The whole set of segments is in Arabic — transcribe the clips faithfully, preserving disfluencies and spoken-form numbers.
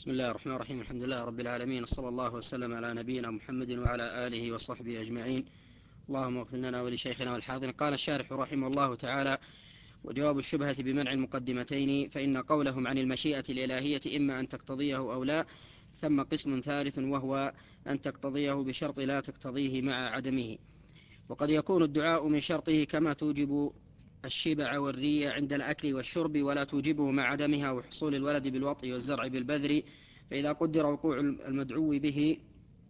بسم الله الرحمن الرحيم. الحمد لله رب العالمين، صلى الله وسلم على نبينا محمد وعلى آله وصحبه أجمعين. اللهم اغفر لنا ولشيخنا والحاضرين. قال الشارح رحمه الله تعالى: وجواب الشبهة بمنع المقدمتين، فإن قولهم عن المشيئة الإلهية إما أن تقتضيه أو لا، ثم قسم ثالث وهو أن تقتضيه بشرط لا تقتضيه مع عدمه. وقد يكون الدعاء من شرطه كما توجب الشبع والري عند الأكل والشرب، ولا توجبه مع عدمها وحصول الولد بالوطء والزرع بالبذر. فإذا قدر وقوع المدعو به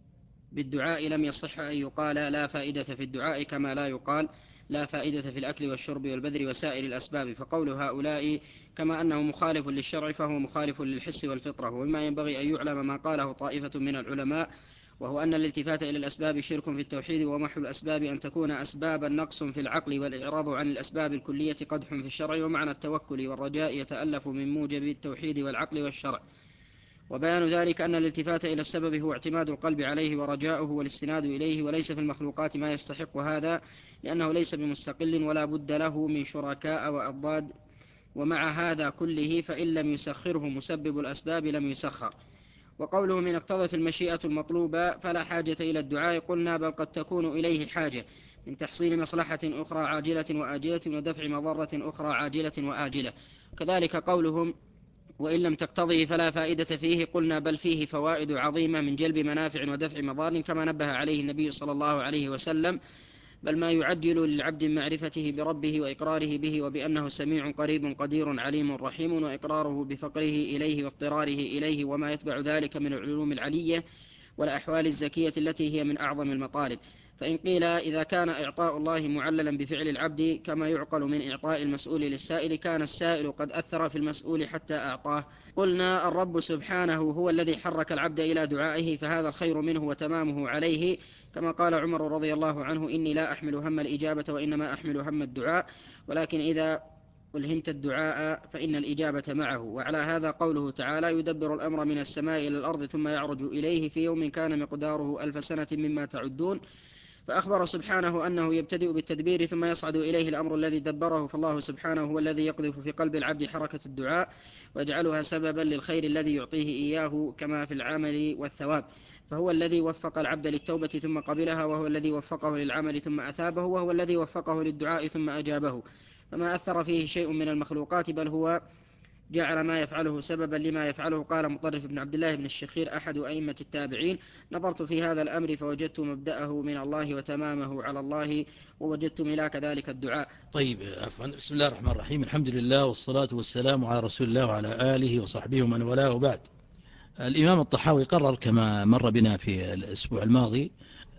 بالدعاء لم يصح أن يقال لا فائدة في الدعاء، كما لا يقال لا فائدة في الأكل والشرب والبذر وسائر الأسباب. فقول هؤلاء كما أنه مخالف للشرع فهو مخالف للحس والفطرة. ومما ينبغي أن يعلم ما قاله طائفة من العلماء، وهو أن الالتفات إلى الأسباب شرك في التوحيد، ومحو الأسباب أن تكون أسبابا نقص في العقل، والإعراض عن الأسباب الكلية قدح في الشرع. ومعنى التوكل والرجاء يتألف من موجب التوحيد والعقل والشرع. وبيان ذلك أن الالتفات إلى السبب هو اعتماد القلب عليه ورجاؤه والاستناد إليه، وليس في المخلوقات ما يستحق هذا، لأنه ليس بمستقل ولا بد له من شركاء وأضداد. ومع هذا كله فإن لم يسخره مسبب الأسباب لم يسخر. وقوله من اقتضت المشيئة المطلوبة فلا حاجة إلى الدعاء، قلنا بل قد تكون إليه حاجة من تحصيل مصلحة أخرى عاجلة وآجلة، ودفع مضرة أخرى عاجلة وآجلة. كذلك قولهم وإن لم تقتضه فلا فائدة فيه، قلنا بل فيه فوائد عظيمة من جلب منافع ودفع مضار، كما نبه عليه النبي صلى الله عليه وسلم: بل ما يعجل للعبد معرفته بربه وإقراره به، وبأنه سميع قريب قدير عليم رحيم، وإقراره بفقره إليه واضطراره إليه، وما يتبع ذلك من العلوم العلية والأحوال الزكية التي هي من أعظم المطالب. فإن قيل إذا كان إعطاء الله معللا بفعل العبد كما يعقل من إعطاء المسؤول للسائل، كان السائل قد أثر في المسؤول حتى أعطاه. قلنا الرب سبحانه هو الذي حرك العبد إلى دعائه، فهذا الخير منه وتمامه عليه، كما قال عمر رضي الله عنه: إني لا أحمل هم الإجابة وإنما أحمل هم الدعاء، ولكن إذا ألهمت الدعاء فإن الإجابة معه. وعلى هذا قوله تعالى: يدبر الأمر من السماء إلى الأرض ثم يعرج إليه في يوم كان مقداره ألف سنة مما تعدون. فأخبر سبحانه أنه يبتدئ بالتدبير ثم يصعد إليه الأمر الذي دبره. فالله سبحانه هو الذي يقذف في قلب العبد حركة الدعاء ويجعلها سببا للخير الذي يعطيه إياه كما في العمل والثواب. فهو الذي وفق العبد للتوبة ثم قبلها، وهو الذي وفقه للعمل ثم أثابه، وهو الذي وفقه للدعاء ثم أجابه. فما أثر فيه شيء من المخلوقات، بل هو جعل ما يفعله سببا لما يفعله. قال مطرف بن عبد الله بن الشخير أحد أئمة التابعين: نظرت في هذا الأمر فوجدت مبدأه من الله وتمامه على الله، ووجدت ملاك ذلك الدعاء. طيب عفوا. بسم الله الرحمن الرحيم. الحمد لله والصلاة والسلام على رسول الله وعلى آله وصحبه ومن والاه، وبعد. الإمام الطحاوي قرر كما مر بنا في الأسبوع الماضي،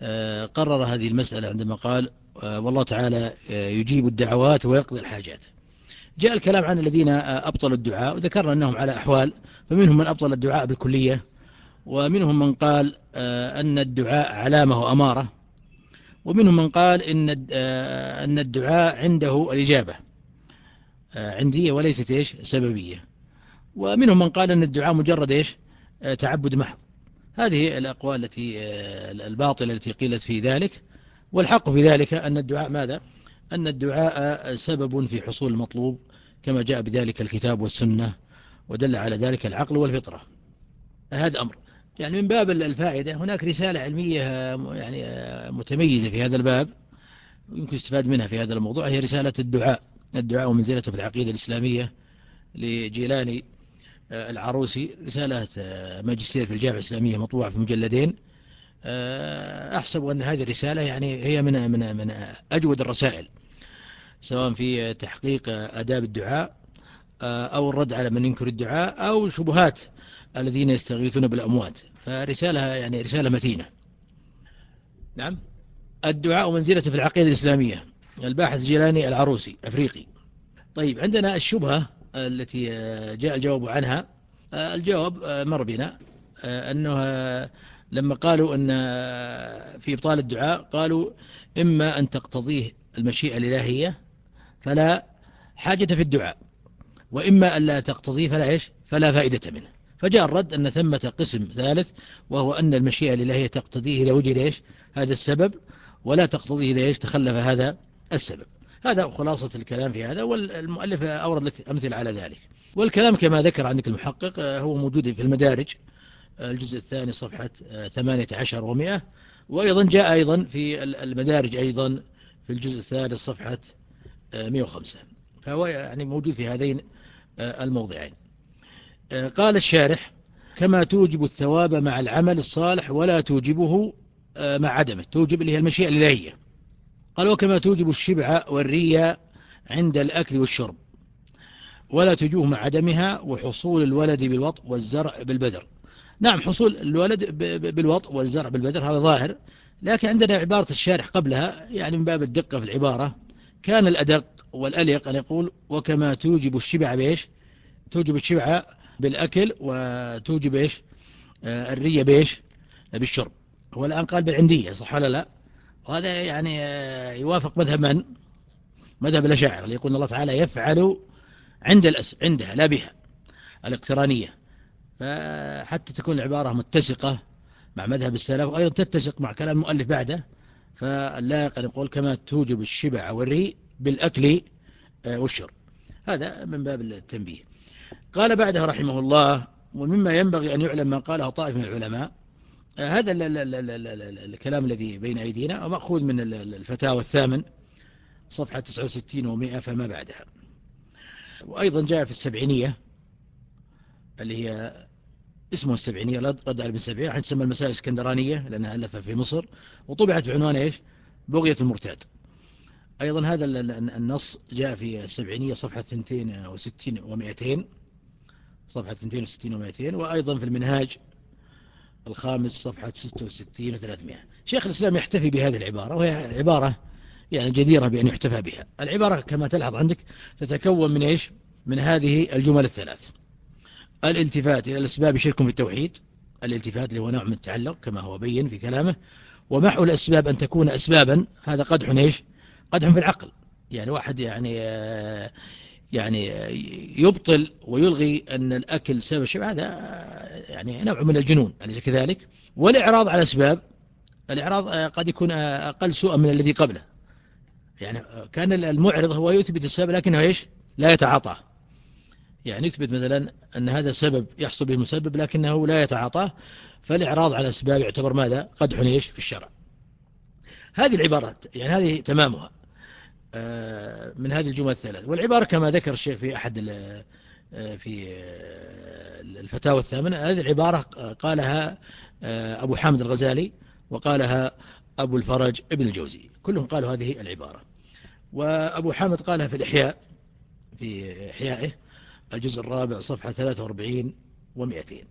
قرر هذه المسألة عندما قال: والله تعالى يجيب الدعوات ويقضي الحاجات. جاء الكلام عن الذين أبطلوا الدعاء، وذكرنا أنهم على أحوال، فمنهم من أبطل الدعاء بالكلية، ومنهم من قال أن الدعاء علامة وأمارة، ومنهم من قال إن أن الدعاء عنده الإجابة عندية وليست إيش سببية، ومنهم من قال أن الدعاء مجرد إيش تعبد محض. هذه الأقوال التي الباطلة التي قيلت في ذلك، والحق في ذلك أن الدعاء ماذا؟ أن الدعاء سبب في حصول المطلوب، كما جاء بذلك الكتاب والسنة، ودل على ذلك العقل والفطرة. هذا أمر يعني من باب الفائدة. هناك رسالة علمية يعني متميزة في هذا الباب يمكن استفاد منها في هذا الموضوع، هي رسالة الدعاء الدعاء ومنزلته في العقيدة الإسلامية لجيلاني العروسي، رسالة ماجستير في الجامعة الإسلامية مطبوعة في مجلدين. أحسب أن هذه الرسالة يعني هي من من من أجود الرسائل، سواء في تحقيق آداب الدعاء أو الرد على من ينكر الدعاء أو شبهات الذين يستغيثون بالأموات. فرسالة يعني رسالة متينة. نعم. الدعاء ومنزلته في العقيدة الإسلامية، الباحث جيلاني العروسي أفريقي. طيب، عندنا الشبهة التي جاء الجواب عنها. الجواب مر بنا أنه لما قالوا أن في إبطال الدعاء، قالوا إما أن تقتضيه المشيئة الإلهية فلا حاجة في الدعاء، وإما أن لا تقتضيه فلا إيش فلا فائدة منه. فجاء الرد أن ثمة قسم ثالث، وهو أن المشيئة الإلهية تقتضيه إذا وجد إيش هذا السبب، ولا تقتضيه إذا إيش تخلف هذا السبب. هذا خلاصة الكلام في هذا، والمؤلف أورد لك أمثل على ذلك. والكلام كما ذكر عندك المحقق هو موجود في المدارج الجزء الثاني صفحة ثمانية عشر ومئة، وأيضا جاء أيضا في المدارج أيضا في الجزء الثالث صفحة مئة وخمسة، فهو يعني موجود في هذين الموضعين. قال الشارح: كما توجب الثواب مع العمل الصالح ولا توجبه مع عدمه، توجب اللي هي المشيئة الإلهية. قال: وكما توجب الشبع والرية عند الأكل والشرب ولا توجبه مع عدمها، وحصول الولد بالوطء والزرع بالبذر. نعم، حصول الولد بالوطء والزرع بالبذر هذا ظاهر، لكن عندنا عبارة الشارح قبلها يعني من باب الدقة في العبارة، كان الأدق والأليق أن يقول: وكما توجب الشبع بإيش؟ توجب الشبع بالأكل وتوجب إيش؟ آه الرية بإيش؟ بالشرب. هو الآن قال بالعندية، صح ولا لا؟ وهذا يعني آه يوافق مذهب من؟ مذهب الأشاعرة اللي يقول الله تعالى يفعل عند الأس عندها لا بها، الاقترانية. فحتى تكون العبارة متسقة مع مذهب السلف وأيضا تتسق مع كلام المؤلف بعده، فاللائق أن يقول كما توجب الشبع والري بالأكل والشرب. هذا من باب التنبيه. قال بعده رحمه الله: ومما ينبغي أن يعلم ما قاله طائف من العلماء. هذا الكلام الذي بين أيدينا ومأخوذ من الفتاوى الثامن صفحة تسعة وستين ومئة فما بعدها، وأيضا جاء في السبعينية اللي هي اسمه السبعينية، رد على ابن سبعين، راح تسمى المسائل الاسكندرانية لأنها ألفها في مصر وطبعت بعنوان إيش؟ بغية المرتاد. أيضا هذا النص جاء في السبعينية صفحة اثنين وستين ومئتين، صفحة اثنين وستين ومئتين، وأيضا في المنهاج الخامس صفحة ستة وستين وثلاثمائة. شيخ الإسلام يحتفي بهذه العبارة، وهي عبارة يعني جديرة بأن يحتفى بها. العبارة كما تلحظ عندك تتكون من إيش؟ من هذه الجمل الثلاث: الالتفات إلى الأسباب شرك في التوحيد، الالتفات اللي هو نوع من التعلق كما هو بين في كلامه، ومحو الأسباب أن تكون أسبابا، هذا قدح إيش؟ قدح في العقل. يعني واحد يعني يعني يبطل ويلغي أن الأكل سبب الشبع، هذا يعني نوع من الجنون، أليس كذلك؟ والإعراض على الأسباب، الإعراض قد يكون أقل سوءا من الذي قبله. يعني كان المعرض هو يثبت السبب لكنه إيش؟ لا يتعاطاه. يعني يثبت مثلا أن هذا السبب يحصل به المسبب لكنه لا يتعاطاه، فالإعراض على الأسباب يعتبر ماذا؟ قدح إيش؟ في الشرع. هذه العبارات يعني هذه تمامها من هذه الجمل الثلاث. والعبارة كما ذكر الشيخ في أحد في الفتاوى الثامنة، هذه العبارة قالها أبو حامد الغزالي وقالها أبو الفرج ابن الجوزي، كلهم قالوا هذه العبارة. وأبو حامد قالها في الإحياء، في إحيائه الجزء الرابع صفحة ثلاثة وأربعين ومئتين.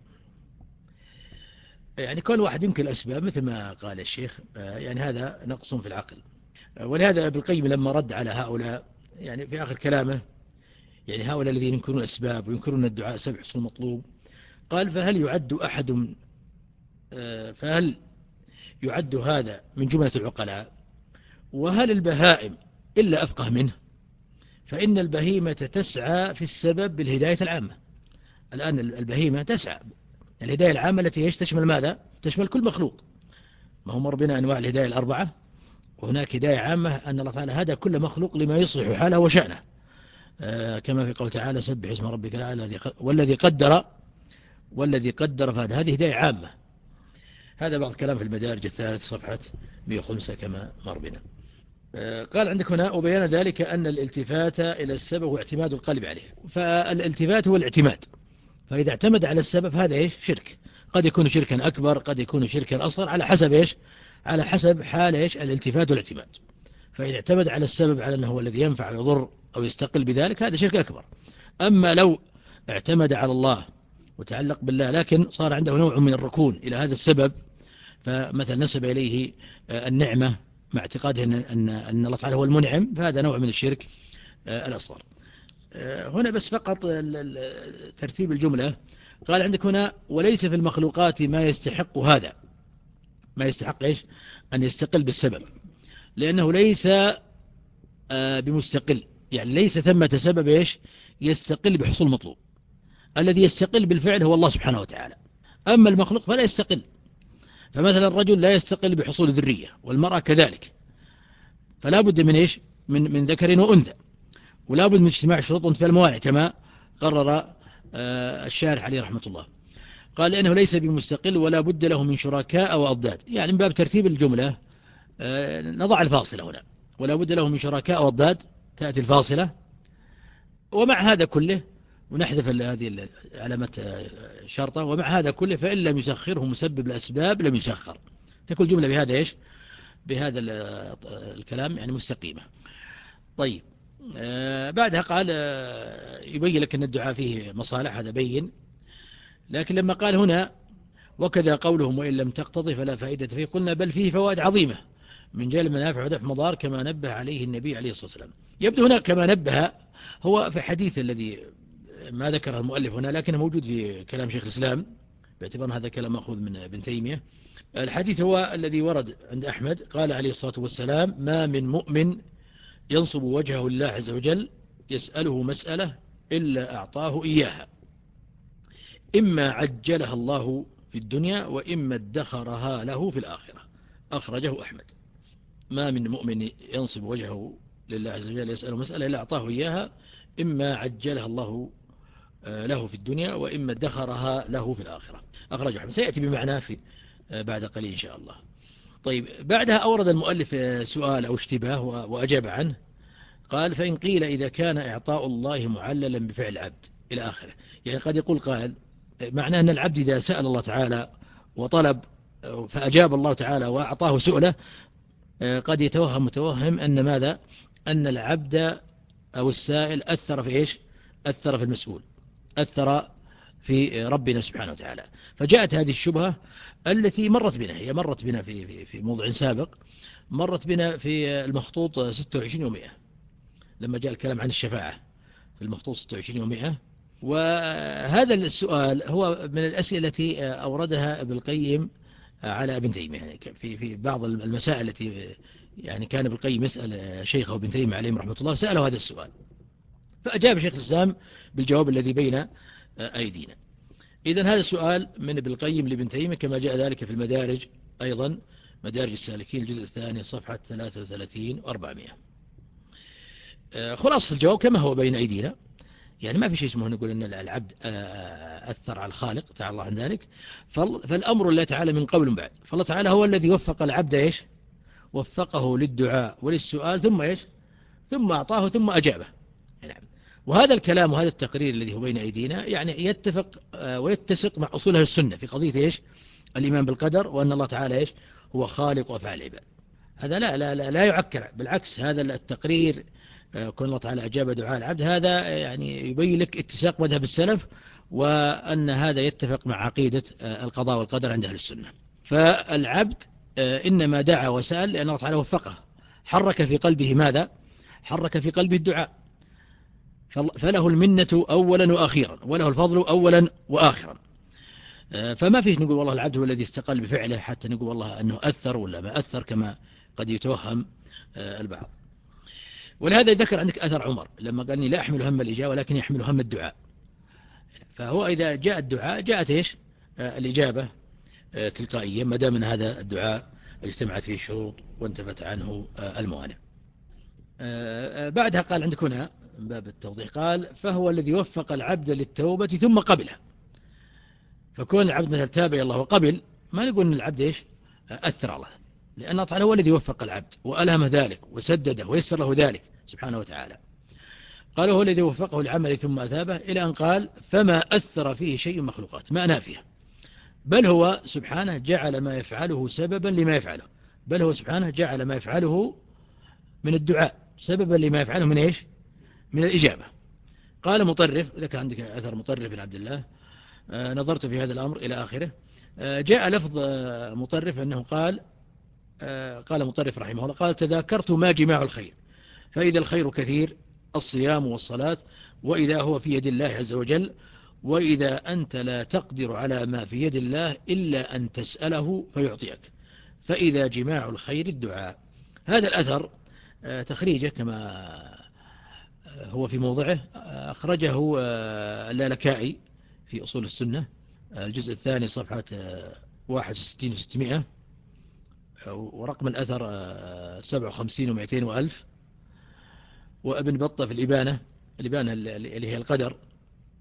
يعني كل واحد يمكن الأسباب مثل ما قال الشيخ، يعني هذا نقص في العقل. ولهذا ابن القيم لما رد على هؤلاء يعني في آخر كلامه، يعني هؤلاء الذين ينكرون الأسباب وينكرون الدعاء سبب حصول المطلوب، قال: فهل يعد أحد فهل يعد هذا من جملة العقلاء؟ وهل البهائم إلا أفقه منه؟ فإن البهيمة تسعى في السبب بالهداية العامة. الآن البهيمة تسعى الهداية العامة التي تشمل ماذا؟ تشمل كل مخلوق. ما هو مر بنا أنواع الهداية الأربعة، وهناك هداية عامة أن الله تعالى هدى كل مخلوق لما يصلح حاله وشأنه، آه كما في قول تعالى: سبح اسم ربك الأعلى والذي قدر والذي قدر فهدى. هذه هداية عامة. هذا بعض كلام في المدارج الثالث صفحة مئة وخمسة كما مر بنا. آه قال عندك هنا: وبيان ذلك أن الالتفات إلى السبب واعتماد القلب عليه. فالالتفات هو الاعتماد، فإذا اعتمد على السبب هذا إيش؟ شرك. قد يكون شركا أكبر، قد يكون شركا أصغر، على حسب إيش؟ على حسب حال إيش؟ الالتفات والاعتماد. فإذا اعتمد على السبب على أنه هو الذي ينفع ويضر أو يستقل بذلك، هذا شرك أكبر. أما لو اعتمد على الله وتعلق بالله لكن صار عنده نوع من الركون إلى هذا السبب، فمثلا نسب إليه النعمة مع اعتقاده أن, أن, أن الله تعالى هو المنعم، فهذا نوع من الشرك الأصغر. هنا بس فقط ترتيب الجملة. قال عندك هنا: وليس في المخلوقات ما يستحق هذا، ما يستحق إيش؟ أن يستقل بالسبب، لأنه ليس بمستقل، يعني ليس ثمة سبب إيش؟ يستقل بحصول مطلوب. الذي يستقل بالفعل هو الله سبحانه وتعالى، أما المخلوق فلا يستقل. فمثلا الرجل لا يستقل بحصول الذرية، والمرأة كذلك، فلا بد من إيش؟ من, من ذكر وأنثى، ولا بد من اجتماع شروط وانتفاء الموانع كما قرر الشارح عليه رحمة الله، قال لأنه ليس بمستقل ولا بد له من شركاء وأضداد، يعني من باب ترتيب الجملة نضع الفاصلة هنا، ولا بد له من شركاء وأضداد تأتي الفاصلة. ومع هذا كله، ونحذف هذه علامة شرطة، ومع هذا كله فإن لم يسخره مسبب الأسباب لم يسخر. تكون جملة بهذا إيش؟ بهذا الكلام يعني مستقيمة. طيب آه بعدها قال آه يبين لك أن الدعاء فيه مصالح، هذا بين. لكن لما قال هنا وكذا قولهم وإن لم تقتضي فلا فائدة فيه، قلنا بل فيه فوائد عظيمة من جلب منافع ودفع مضار كما نبه عليه النبي عليه الصلاة والسلام. يبدو هنا كما نبه هو في حديث الذي ما ذكره المؤلف هنا، لكنه موجود في كلام شيخ الإسلام باعتبار هذا كلام مأخوذ من ابن تيمية. الحديث هو الذي ورد عند أحمد، قال عليه الصلاة والسلام ما من مؤمن ينصب وجهه لله عز وجل يسأله مسألة إلا أعطاه إياها، إما عجلها الله في الدنيا وإما ادخرها له في الآخرة. أخرجه أحمد. ما من مؤمن ينصب وجهه لله عز وجل يسأله مسألة إلا أعطاه إياها، إما عجلها الله له في الدنيا وإما ادخرها له في الآخرة. أخرجه أحمد، سيأتي بمعناه في بعد قليل إن شاء الله. طيب بعدها أورد المؤلف سؤال أو اشتباه وأجاب عنه، قال فإن قيل إذا كان إعطاء الله معللا بفعل العبد إلى آخره. يعني قد يقول قائل معناه أن العبد إذا سأل الله تعالى وطلب فأجاب الله تعالى وأعطاه سؤله، قد يتوهم متوهم أن ماذا؟ أن العبد أو السائل أثر في إيش؟ أثر في المسؤول، أثر في ربنا سبحانه وتعالى. فجاءت هذه الشبهة التي مرت بنا، هي مرت بنا في في في موضع سابق، مرت بنا في المخطوط ستة وعشرين ومئة لما جاء الكلام عن الشفاعة في المخطوط ستة وعشرين ومئة. وهذا السؤال هو من الأسئلة التي أوردها ابن القيم على ابن تيمية، يعني في في بعض المسائل التي يعني كان ابن القيم يسأل شيخه ابن تيمية عليه رحمة الله، سأله هذا السؤال فأجاب شيخ الإسلام بالجواب الذي بين أيدينا. إذن هذا السؤال من ابن القيم لابن تيمية كما جاء ذلك في المدارج أيضا، مدارج السالكين الجزء الثاني صفحة ثلاثة وثلاثين وأربعمائة. خلاص الجواب كما هو بين أيدينا، يعني ما في شيء اسمه نقول أن العبد أثر على الخالق تعالى الله عن ذلك. فالأمر الله تعالى من قبل بعد، فالله تعالى هو الذي وفق العبد إيش؟ وفقه للدعاء وللسؤال، ثم إيش؟ ثم أعطاه ثم أجابه. نعم. وهذا الكلام وهذا التقرير الذي هو بين أيدينا يعني يتفق ويتسق مع أصول أهل السنة في قضية إيش؟ الإيمان بالقدر، وأن الله تعالى إيش؟ هو خالق وفاعل العباد. هذا لا لا لا, لا يعكر، بالعكس هذا التقرير كون الله تعالى أجاب دعاء العبد هذا يعني يبين لك اتساق مذهب السلف، وأن هذا يتفق مع عقيدة القضاء والقدر عند أهل السنة. فالعبد إنما دعا وسأل لأن الله تعالى وفقه، حرك في قلبه ماذا؟ حرك في قلبه الدعاء، فله المنة أولا وآخرا، وله الفضل أولا وآخرا. فما فيه نقول والله العبد هو الذي استقل بفعله حتى نقول والله أنه أثر ولا ما أثر كما قد يتوهم البعض. ولهذا ذكر عندك أثر عمر لما قال إني لا أحمل هم الإجابة ولكن يحمل هم الدعاء. فهو إذا جاء الدعاء جاءت إيش؟ الإجابة تلقائيا ما دام أن هذا الدعاء اجتمعت فيه الشروط وانتفت عنه الموانع. بعدها قال عندك هنا من باب التوضيح، قال فهو الذي وفق العبد للتوبة ثم قبله. فكون العبد مثل تاب إلى الله وقبل، ما نقول أن العبد إيش؟ أثر الله، لأن الله تعالى هو الذي وفق العبد وألهم ذلك وسدده ويسر له ذلك سبحانه وتعالى. قال هو الذي وفقه لعمله ثم أثابه، إلى أن قال فما أثر فيه شيء مخلوقات، ما نافيه، بل هو سبحانه جعل ما يفعله سببا لما يفعله، بل هو سبحانه جعل ما يفعله من الدعاء سببا لما يفعله من إيش؟ من الإجابة. قال مطرف، ذكر عندك أثر مطرف بن عبد الله، آه نظرت في هذا الأمر إلى آخره. آه جاء لفظ آه مطرف أنه قال آه قال مطرف رحمه الله قال تذاكرت ما جماع الخير، فإذا الخير كثير الصيام والصلاة، وإذا هو في يد الله عز وجل، وإذا أنت لا تقدر على ما في يد الله إلا أن تسأله فيعطيك، فإذا جماع الخير الدعاء. هذا الأثر آه تخريجه كما هو في موضعه أخرجه اللالكائي في أصول السنة الجزء الثاني صفحة واحد وستين وستمائة، ورقم الأثر سبعة وخمسين ومئتين وألف. وابن بطة في الإبانة، الإبانة اللي هي القدر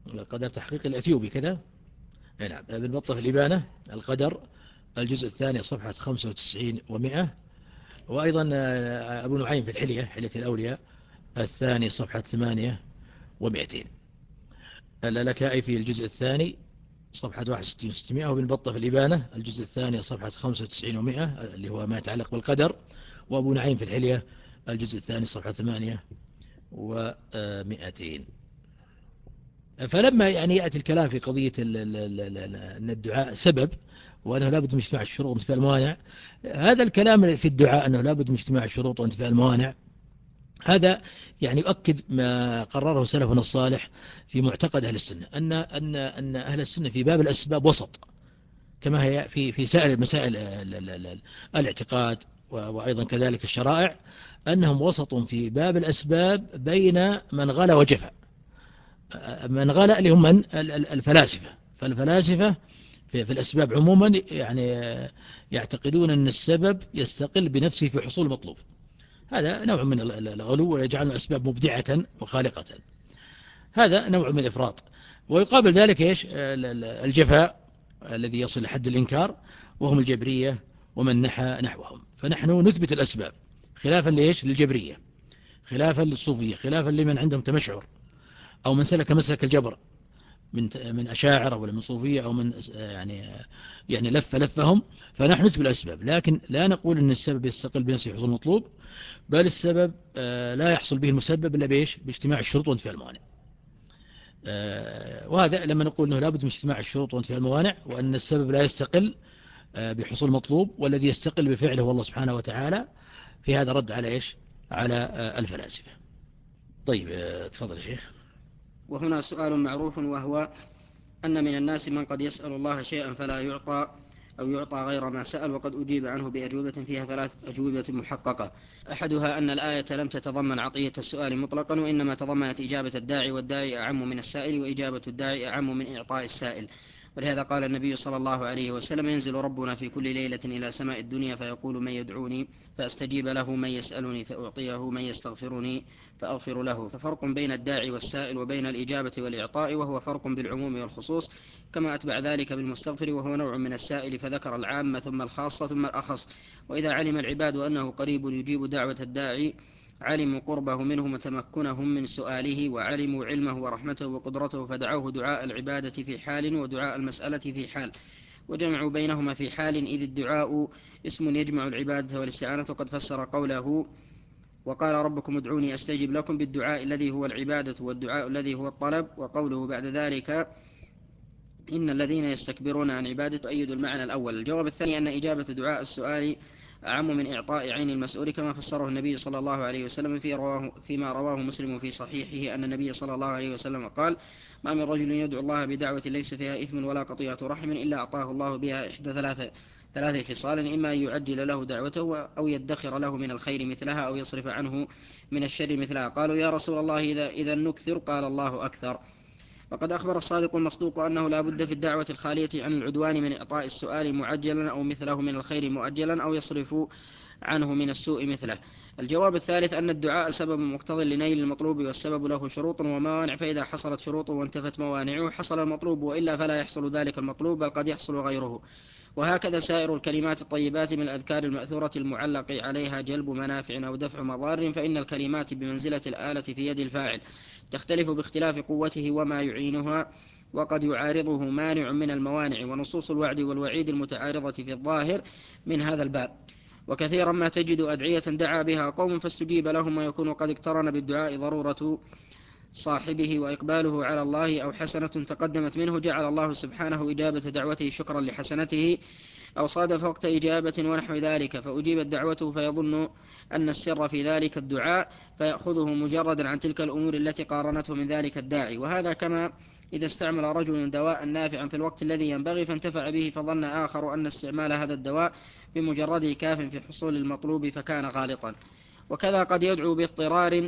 القدر تحقيق الأثيوبي كذا. نعم. ابن بطة في الإبانة القدر الجزء الثاني صفحة خمسة وتسعين ومئة. وأيضا أبو نعيم في الحلية، حلية الأولياء الثاني صفحة ثمانية ومئتين. اللالكائي في الجزء الثاني صفحة واحد وستين وستمائة. وابن بطة في الإبانة الجزء الثاني صفحة خمسة وتسعين ومئة اللي هو ما يتعلق بالقدر. وأبو نعيم في الحلية الجزء الثاني صفحة ثمانية ومئتين. فلما يعني يأتي الكلام في قضية أن الدعاء سبب وأنه لابد من اجتماع الشروط وانتفاء الموانع، هذا الكلام في الدعاء أنه لابد من اجتماع الشروط وانتفاء الموانع، هذا يعني يؤكد ما قرره سلفنا الصالح في معتقد أهل السنة، أن أن أن أهل السنة في باب الأسباب وسط، كما هي في في سائر مسائل الاعتقاد وأيضا كذلك الشرائع، أنهم وسط في باب الأسباب بين من غلا وجفا. من غلا اللي هم من الفلاسفة، فالفلاسفة في, في الأسباب عموما يعني يعتقدون أن السبب يستقل بنفسه في حصول المطلوب، هذا نوع من الغلو ويجعل الأسباب مبدعة وخالقة، هذا نوع من الإفراط. ويقابل ذلك إيش؟ الجفاء الذي يصل لحد الإنكار، وهم الجبرية ومن نحى نحوهم. فنحن نثبت الأسباب خلافا لإيش؟ للجبرية، خلافا للصوفية، خلافا لمن عندهم تمشعر أو من سلك مسلك الجبر من من أشاعرة ولا من صوفية أو من يعني يعني لف لفهم. فنحن نثبت الأسباب، لكن لا نقول أن السبب يستقل بنفسه حصول المطلوب، بل السبب لا يحصل به المسبب إلا بإيش؟ باجتماع الشروط وانتفاء الموانع. وهذا لما نقول أنه لابد من اجتماع الشروط وانتفاء الموانع، وأن السبب لا يستقل بحصول المطلوب، والذي يستقل بفعله هو الله سبحانه وتعالى، في هذا رد على إيش؟ على الفلاسفة. طيب تفضل يا شيخ. وهنا سؤال معروف، وهو أن من الناس من قد يسأل الله شيئا فلا يعطى أو يعطى غير ما سأل، وقد أجيب عنه بأجوبة فيها ثلاث أجوبة محققة. أحدها أن الآية لم تتضمن عطية السؤال مطلقا، وإنما تضمنت إجابة الداعي، والداعي أعم من السائل، وإجابة الداعي أعم من إعطاء السائل. ولهذا قال النبي صلى الله عليه وسلم: ينزل ربنا في كل ليلة إلى سماء الدنيا فيقول: من يدعوني فأستجيب له، من يسألني فأعطيه، من يستغفرني فأغفر له. ففرق بين الداعي والسائل وبين الإجابة والإعطاء، وهو فرق بالعموم والخصوص، كما أتبع ذلك بالمستغفر وهو نوع من السائل، فذكر العام ثم الخاصة ثم الأخص. وإذا علم العباد أنه قريب يجيب دعوة الداعي، علموا قربه منهم وتمكنهم من سؤاله، وعلموا علمه ورحمته وقدرته، فدعوه دعاء العبادة في حال ودعاء المسألة في حال، وجمعوا بينهما في حال، إذ الدعاء اسم يجمع العبادة والاستعانة. وقد فسر قوله: وقال ربكم ادعوني أستجب لكم، بالدعاء الذي هو العبادة والدعاء الذي هو الطلب. وقوله بعد ذلك: إن الذين يستكبرون عن عبادة، أيد المعنى الأول. الجواب الثاني أن إجابة دعاء السؤال أعم من إعطاء عين المسؤول، كما فسره النبي صلى الله عليه وسلم في رواه فيما رواه مسلم في صحيحه أن النبي صلى الله عليه وسلم قال: ما من رجل يدعو الله بدعوة ليس فيها إثم ولا قطيعة رحم إلا أعطاه الله بها إحدى ثلاث ثلاث خصال: إما أن يعجل له دعوته، أو يدخر له من الخير مثلها، أو يصرف عنه من الشر مثلها. قالوا: يا رسول الله إذا, إذا نكثر؟ قال: الله أكثر. وقد أخبر الصادق المصدوق أنه لا بد في الدعوة الخالية عن العدوان من إعطاء السؤال معجلا، أو مثله من الخير مؤجلا، أو يصرف عنه من السوء مثله. الجواب الثالث أن الدعاء سبب مقتض لنيل المطلوب، والسبب له شروط وموانع، فإذا حصلت شروطه وانتفت موانعه حصل المطلوب، وإلا فلا يحصل ذلك المطلوب، بل قد يحصل غيره. وهكذا سائر الكلمات الطيبات من الأذكار المأثورة المعلق عليها جلب منافع أو دفع مضار، فإن الكلمات بمنزلة الآلة في يد الفاعل، تختلف باختلاف قوته وما يعينها، وقد يعارضه مانع من الموانع. ونصوص الوعد والوعيد المتعارضة في الظاهر من هذا الباب. وكثيرا ما تجد أدعية دعا بها قوم فاستجيب لهم، ويكون قد اقترن بالدعاء ضرورة صاحبه وإقباله على الله، أو حسنة تقدمت منه جعل الله سبحانه إجابة دعوته شكرا لحسنته، أو صادف وقت إجابة ونحو ذلك فأجيبت دعوته، فيظن أن السر في ذلك الدعاء، فيأخذه مجردا عن تلك الأمور التي قارنته من ذلك الداعي. وهذا كما إذا استعمل رجل دواء نافعا في الوقت الذي ينبغي فانتفع به، فظن آخر أن استعمال هذا الدواء بمجرده كاف في حصول المطلوب، فكان غالطا. وكذا قد يدعو باضطرار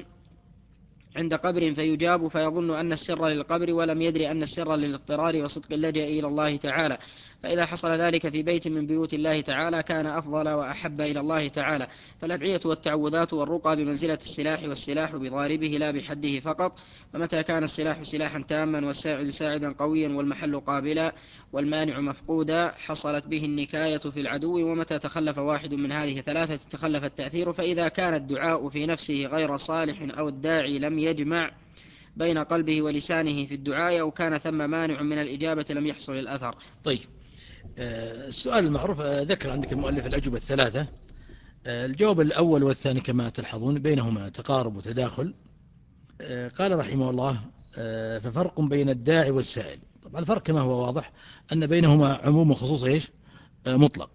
عند قبر فيجاب، فيظن أن السر للقبر، ولم يدري أن السر للاضطرار وصدق اللجأ إلى الله تعالى، فإذا حصل ذلك في بيت من بيوت الله تعالى كان أفضل وأحب إلى الله تعالى. فالأدعية والتعوذات والرقى بمنزلة السلاح، والسلاح بضاربه لا بحده فقط. فمتى كان السلاح سلاحا تاما والساعد ساعدا قويا والمحل قابلا والمانع مفقودا حصلت به النكاية في العدو. ومتى تخلف واحد من هذه ثلاثة تخلف التأثير. فإذا كان الدعاء في نفسه غير صالح أو الداعي لم يجمع بين قلبه ولسانه في الدعاء أو كان ثم مانع من الإجابة لم يحصل الأثر. طيب، السؤال المعروف ذكر عندك المؤلف الأجوبة الثلاثة. الجواب الأول والثاني كما تلحظون بينهما تقارب وتداخل. قال رحمه الله: ففرق بين الداعي والسائل. طبعا الفرق كما هو واضح أن بينهما عموم وخصوص إيش مطلق.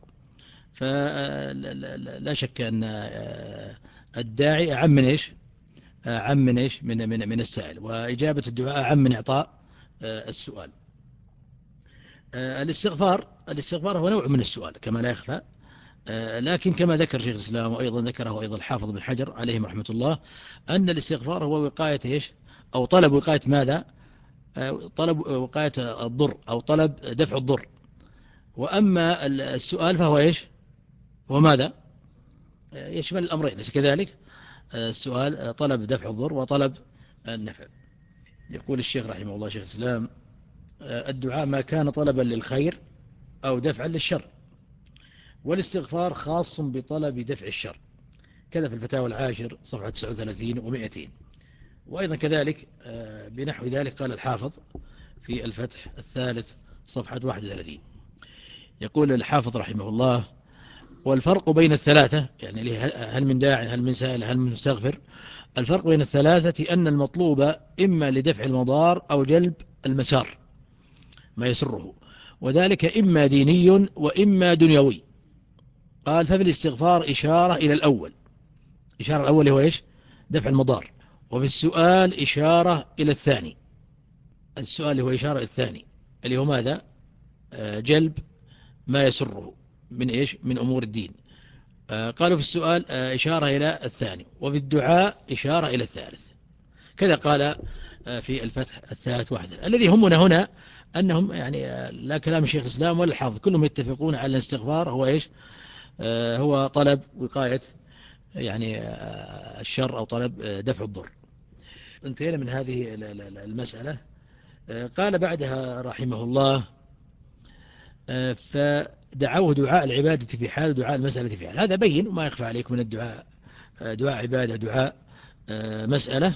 فلا شك أن الداعي أعم من إيش أعم من إيش من من من السائل، وإجابة الدعاء أعم من إعطاء السؤال. الاستغفار الاستغفار هو نوع من السؤال كما لا يخفى، لكن كما ذكر شيخ الإسلام وأيضا ذكره أيضا الحافظ بن حجر عليهم رحمة الله أن الاستغفار هو وقاية إيش أو طلب وقاية ماذا؟ طلب وقاية الضر أو طلب دفع الضر. وأما السؤال فهو إيش هو ماذا؟ يشمل الأمرين، ليس كذلك؟ السؤال طلب دفع الضر وطلب النفع. يقول الشيخ رحمه الله شيخ الإسلام: الدعاء ما كان طلبا للخير أو دفعا للشر، والاستغفار خاص بطلب دفع الشر. كذا في الفتاوى العاشر صفحة تسعة وثلاثين ومئتين. وأيضا كذلك بنحو ذلك قال الحافظ في الفتح الثالث صفحة واحد وثلاثين. يقول الحافظ رحمه الله: والفرق بين الثلاثة، يعني هل من داع هل من سائل هل من مستغفر، الفرق بين الثلاثة أن المطلوب إما لدفع المضار أو جلب المسار ما يسره، وذلك إما ديني وإما دنيوي. قال: ففي الاستغفار إشارة إلى الأول، إشارة الأول هو إيش دفع المضار، وفي السؤال إشارة إلى الثاني، السؤال هو إشارة إلى الثاني اللي هو ماذا؟ جلب ما يسره من إيش من أمور الدين. قالوا في السؤال إشارة إلى الثاني، وفي الدعاء إشارة إلى الثالث. كذا قال في الفتح الثالث واحد. الذي همنا هنا أنهم يعني لا كلام الشيخ الإسلام ولا الحافظ كلهم يتفقون على الاستغفار هو إيش هو طلب وقاية يعني الشر أو طلب دفع الضر. انتهينا من هذه المسألة. قال بعدها رحمه الله: فدعوه دعاء العبادة في حال ودعاء المسألة في حال. هذا بين وما يخفى عليكم من الدعاء دعاء عبادة دعاء مسألة،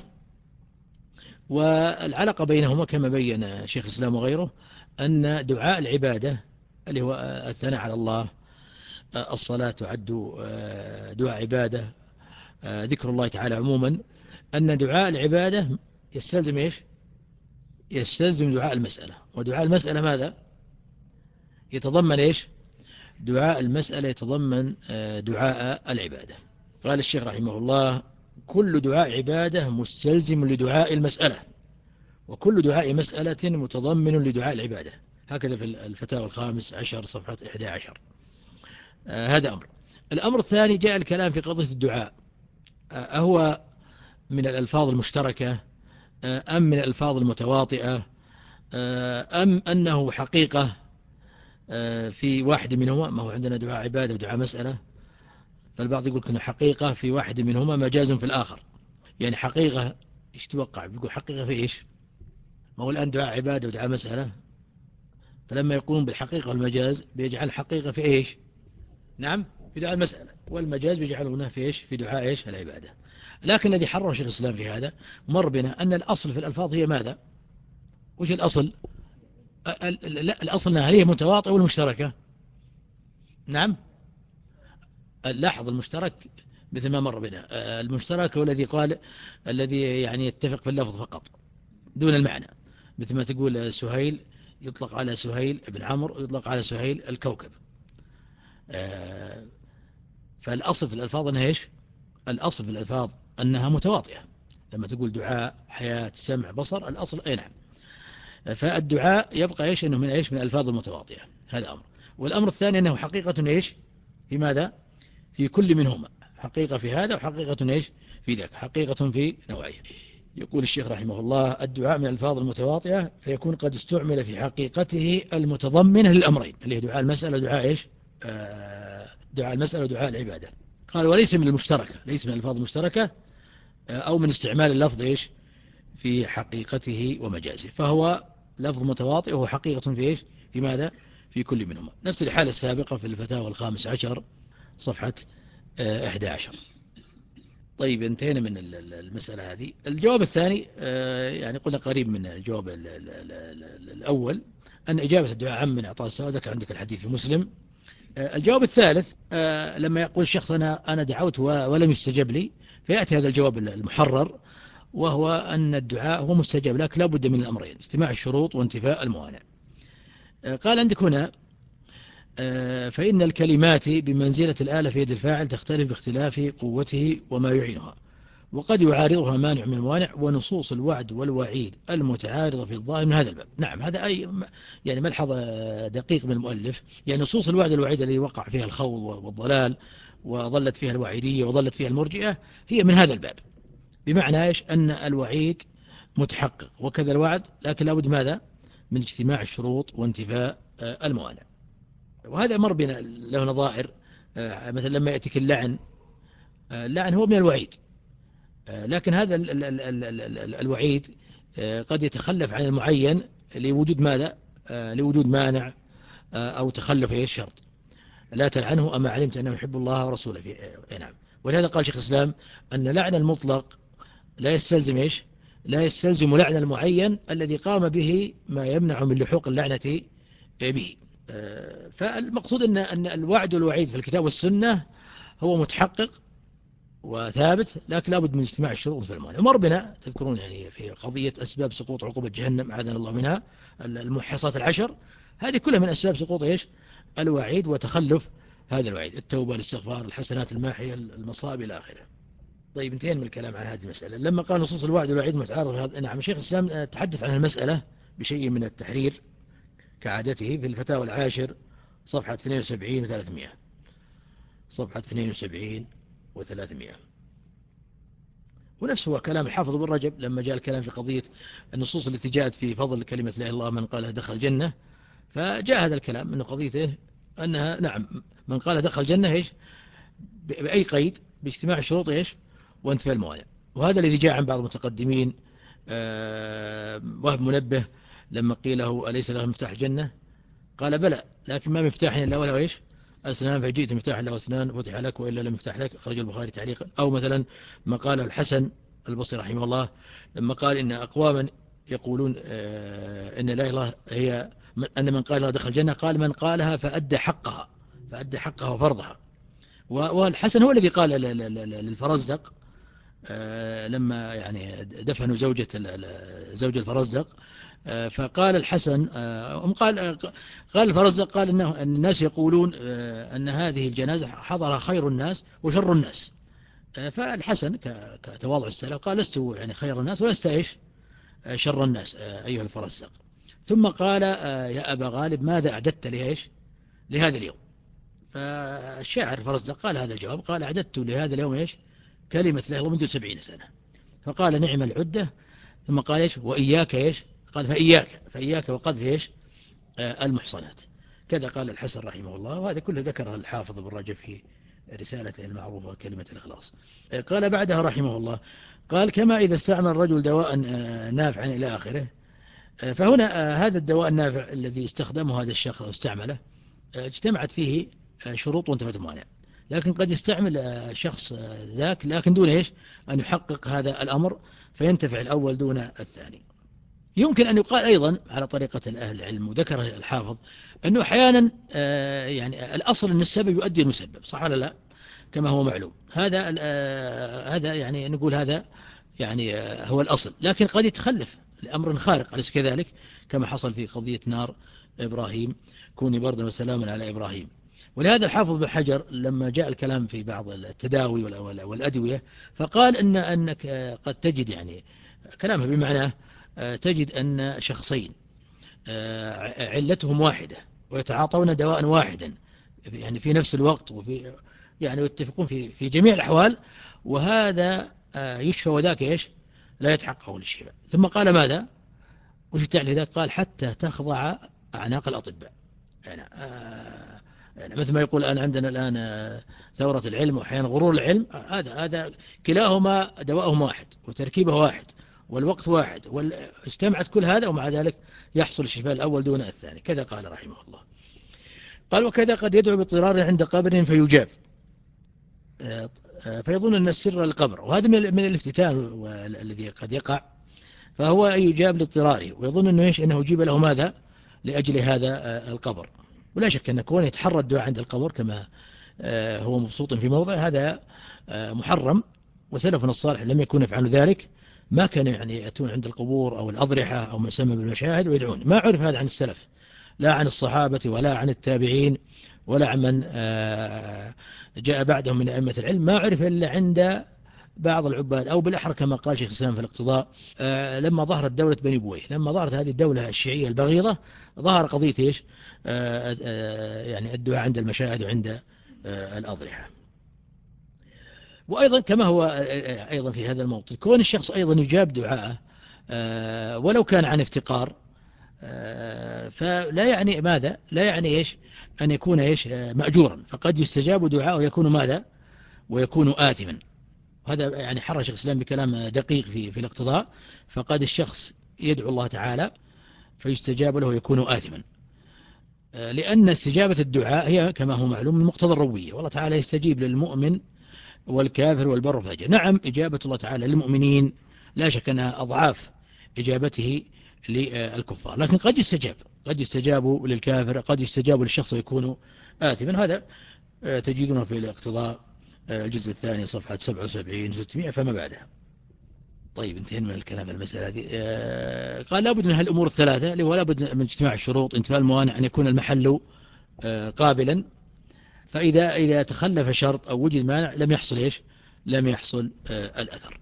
والعلاقة بينهما كما بين شيخ الإسلام وغيره أن دعاء العبادة اللي هو الثناء على الله، الصلاة تعد دعاء عبادة، ذكر الله تعالى عموما، أن دعاء العبادة يستلزم إيش يستلزم دعاء المسألة. ودعاء المسألة ماذا يتضمن إيش دعاء المسألة يتضمن دعاء العبادة. قال الشيخ رحمه الله: كل دعاء عبادة مستلزم لدعاء المسألة، وكل دعاء مسألة متضمن لدعاء العبادة. هكذا في الفتاوى الخامس عشر صفحة إحدى عشر. آه هذا أمر. الأمر الثاني جاء الكلام في قضية الدعاء، آه هو من الألفاظ المشتركة آه أم من الألفاظ المتواطئة آه أم أنه حقيقة آه في واحد منهما. ما هو عندنا دعاء عبادة ودعاء مسألة، فالبعض يقول كأنه حقيقة في واحد منهما مجاز في الآخر. يعني حقيقة إيش توقع؟ بيقول حقيقة في إيش؟ ما هو الآن دعاء عبادة ودعاء مسألة، فلما يقوم بالحقيقة والمجاز بيجعل حقيقة في إيش؟ نعم في دعاء المسألة، والمجاز بيجعلونه في إيش؟ في دعاء إيش؟ العبادة. لكن الذي حرر شيخ الإسلام في هذا مر بنا أن الأصل في الألفاظ هي ماذا؟ وش الأصل؟ لا الأصل أنها هي متواطئة والمشتركة. نعم لاحظ المشترك مثل ما مر بنا، المشترك هو الذي قال الذي يعني يتفق في اللفظ فقط دون المعنى، مثل ما تقول سهيل يطلق على سهيل ابن عمرو يطلق على سهيل الكوكب. فالأصل في الألفاظ أنها إيش؟ الأصل في الألفاظ أنها متواطئة. لما تقول دعاء حياة سمع بصر الأصل أي نعم. فالدعاء يبقى إيش أنه من إيش من الألفاظ المتواطئة. هذا أمر. والأمر الثاني أنه حقيقة إيش في ماذا؟ في كل منهما حقيقة في هذا وحقيقة إيش في ذاك، حقيقة في نوعين. يقول الشيخ رحمه الله: الدعاء من الألفاظ المتواطئة فيكون قد استعمل في حقيقته المتضمنة للأمرين، اللي هي دعاء المسألة ودعاء إيش؟ آه دعاء المسألة ودعاء العبادة. قال: وليس من المشتركة، ليس من الألفاظ المشتركة آه أو من استعمال اللفظ إيش؟ في حقيقته ومجازه، فهو لفظ متواطئ وهو حقيقة في إيش؟ في ماذا؟ في كل منهما. نفس الحالة السابقة في الفتاوى الخامس عشر صفحة أحد عشر. طيب، انتهينا من المسألة هذه. الجواب الثاني يعني قلنا قريب من الجواب الأول، أن إجابة الدعاء عام من إعطاء السؤال، ذكر عندك الحديث في مسلم. الجواب الثالث لما يقول الشخص أنا أنا دعوت ولم يستجب لي، فيأتي هذا الجواب المحرر، وهو أن الدعاء هو مستجاب، لكن لا بد من الأمرين: اجتماع الشروط وانتفاء الموانع. قال عندك هنا: فإن الكلمات بمنزلة الآلة في يد الفاعل تختلف باختلاف قوته وما يعينها، وقد يعارضها مانع من الموانع، ونصوص الوعد والوعيد المتعارضة في الظاهر من هذا الباب. نعم، هذا أي يعني ملحظ دقيق من المؤلف. يعني نصوص الوعد والوعيد التي وقع فيها الخوض والضلال وظلت فيها الوعيدية وظلت فيها المرجئة هي من هذا الباب، بمعنى إيش؟ أن الوعيد متحقق وكذا الوعد، لكن لابد ماذا؟ من اجتماع الشروط وانتفاء الموانع. وهذا مر بنا له نظائر. مثلا لما يأتيك اللعن، اللعن هو من الوعيد، لكن هذا ال ال ال ال ال الوعيد قد يتخلف عن المعين لوجود ماذا؟ لوجود مانع أو تخلف إيش؟ شرط. لا تلعنه أما علمت أنه يحب الله ورسوله في نعم. ولهذا قال شيخ الإسلام أن لعن المطلق لا يستلزم إيش؟ لا يستلزم لعن المعين الذي قام به ما يمنع من لحوق اللعنة به. فالمقصود أن أن الوعد والوعيد في الكتاب والسنة هو متحقق وثابت، لكن لابد من اجتماع الشروط في الموانع. ومر بنا تذكرون يعني في قضية أسباب سقوط عقوبة جهنم، عاذنا الله منها، المحصات العشر، هذه كلها من أسباب سقوط إيش؟ الوعيد وتخلف هذا الوعيد: التوبة، الاستغفار، الحسنات الماحية، المصائب إلى آخره. طيب، انتهينا من الكلام عن هذه المسألة. لما قال نصوص الوعد والوعيد متعارض هذا، نعم، شيخ الإسلام تحدث عن المسألة بشيء من التحرير كعادته في الفتاوى العاشر صفحة اثنين وسبعين وثلاثمائة، صفحة اثنين وسبعين وثلاثمائة. ونفسه هو كلام الحافظ ابن رجب لما جاء الكلام في قضية النصوص التي جاءت في فضل كلمة لا إله إلا الله من قالها دخل الجنة، فجاء هذا الكلام أنه قضيته أنها نعم من قال دخل الجنة إيش؟ بأي قيد؟ باجتماع الشروط إيش؟ وانتفاء الموانع. وهذا الذي جاء عن بعض المتقدمين. أه وهب منبه لما قيل له أليس له مفتاح الجنة؟ قال بلى، لكن ما مفتاح إلا وله إيش؟ أسنان، فجئت مفتاح له أسنان فتح لك وإلا لم يفتح لك، خرج البخاري تعليقا. أو مثلا ما قال الحسن البصري رحمه الله لما قال إن أقواما يقولون أه إن لا إله إلا الله هي أن من قال دخل الجنة، قال من قالها فأدى حقها، فأدى حقها وفرضها. والحسن هو الذي قال للفرزدق لما يعني دفنوا زوجة زوج الفرزدق، فقال الحسن قال قال الفرزدق قال إنه أن الناس يقولون أن هذه الجنازة حضرها خير الناس وشر الناس. فالحسن كتواضع السلف قال لست يعني خير الناس ولست إيش؟ شر الناس أيها الفرزدق. ثم قال يا أبا غالب ماذا أعددت لإيش؟ لهذا اليوم؟ فالشاعر الفرزدق قال هذا الجواب، قال أعددت لهذا اليوم إيش؟ كلمة لا إله إلا الله منذ سبعين سنة. فقال نعم العدة. ثم قال إيش؟ وإياك إيش؟ قال فإياك فإياك وقذف إيش؟ آه المحصنات. كذا قال الحسن رحمه الله، وهذا كله ذكره الحافظ ابن رجب في رسالته المعروفة كلمة الإخلاص. آه قال بعدها رحمه الله، قال كما إذا استعمل الرجل دواء آه نافعا إلى آخره. آه فهنا آه هذا الدواء النافع الذي استخدمه هذا الشخص أو استعمله آه اجتمعت فيه آه شروط وانتفت الموانع، لكن قد يستعمل آه شخص آه ذاك لكن دون إيش؟ أن يحقق هذا الأمر، فينتفع الأول دون الثاني. يمكن أن يقال أيضا على طريقة أهل العلم، وذكر الحافظ أنه أحيانا آه يعني الأصل أن السبب يؤدي المسبب، صح ولا لا؟ كما هو معلوم. هذا آه هذا يعني نقول هذا يعني آه هو الأصل، لكن قد يتخلف لأمر خارق، أليس كذلك؟ كما حصل في قضية نار إبراهيم، كوني بردا وسلاما على إبراهيم. ولهذا الحافظ بن حجر لما جاء الكلام في بعض التداوي والأدوية فقال إن أنك قد تجد يعني كلامه بمعنى تجد أن شخصين علتهم واحدة ويتعاطون دواء واحدا يعني في نفس الوقت، وفي يعني يتفقون في في جميع الأحوال، وهذا يشفى وذاك إيش؟ لا يتحقق للشفاء. ثم قال ماذا؟ وش تعني ذلك؟ قال حتى تخضع أعناق الأطباء. يعني, آه يعني مثل ما يقول الآن عندنا الآن آه ثورة العلم وأحيانا غرور العلم، هذا آه هذا كلاهما دواءهما واحد وتركيبه واحد والوقت واحد، واجتمعت كل هذا ومع ذلك يحصل الشفاء الأول دون الثاني. كذا قال رحمه الله. قال وكذا قد يدعو باضطرار عند قبر فيجاب، فيظن أن السر القبر، وهذا من الافتتان الذي قد يقع، فهو يجاب لاضطراره ويظن أنه إيش أنه يجيب له ماذا لأجل هذا القبر. ولا شك أن كونه يتحرى الدعاء عند القبر كما هو مبسوط في موضع هذا محرم، وسلفنا الصالح لم يكن يفعل ذلك، ما كان يعني يأتون عند القبور أو الأضرحة أو ما يسمى بالمشاهد ويدعون. ما عرف هذا عن السلف، لا عن الصحابة ولا عن التابعين ولا عن من جاء بعدهم من أئمة العلم، ما عرف إلا عند بعض العباد، أو بالأحرى كما قال شيخ الإسلام في الاقتضاء لما ظهرت دولة بني بويه، لما ظهرت هذه الدولة الشيعية البغيضة ظهر قضية إيش يعني الدعاء عند المشاهد وعند الأضرحة. وأيضا كما هو أيضا في هذا الموطن كون الشخص أيضا يجاب دعاءه ولو كان عن افتقار، فلا يعني ماذا لا يعني إيش أن يكون إيش مأجورا، فقد يستجاب دعاءه ويكون ماذا ويكون آثما. هذا يعني حرر شيخ الإسلام بكلام دقيق في في الاقتضاء، فقد الشخص يدعو الله تعالى فيستجاب له ويكون آثما، لأن استجابة الدعاء هي كما هو معلوم من مقتضى الربوبية، والله تعالى يستجيب للمؤمن والكافر والبر والفاجر. نعم إجابة الله تعالى للمؤمنين لا شك أنها أضعاف إجابته للكفار، لكن قد يستجاب قد يستجاب للكافر، قد يستجاب للشخص ويكون آثما. هذا تجدونه في الاقتضاء الجزء الثاني صفحة سبعة وسبعين ستمائة فما بعدها. طيب انتهينا من الكلام المسألة هذه. قال لابد من هالأمور الثلاثة، اللي هو لابد من اجتماع الشروط، انتفاء الموانع، أن يكون المحل قابلا، فإذا إذا تخلف شرط أو وجد مانع لم يحصل إيش لم يحصل الأثر.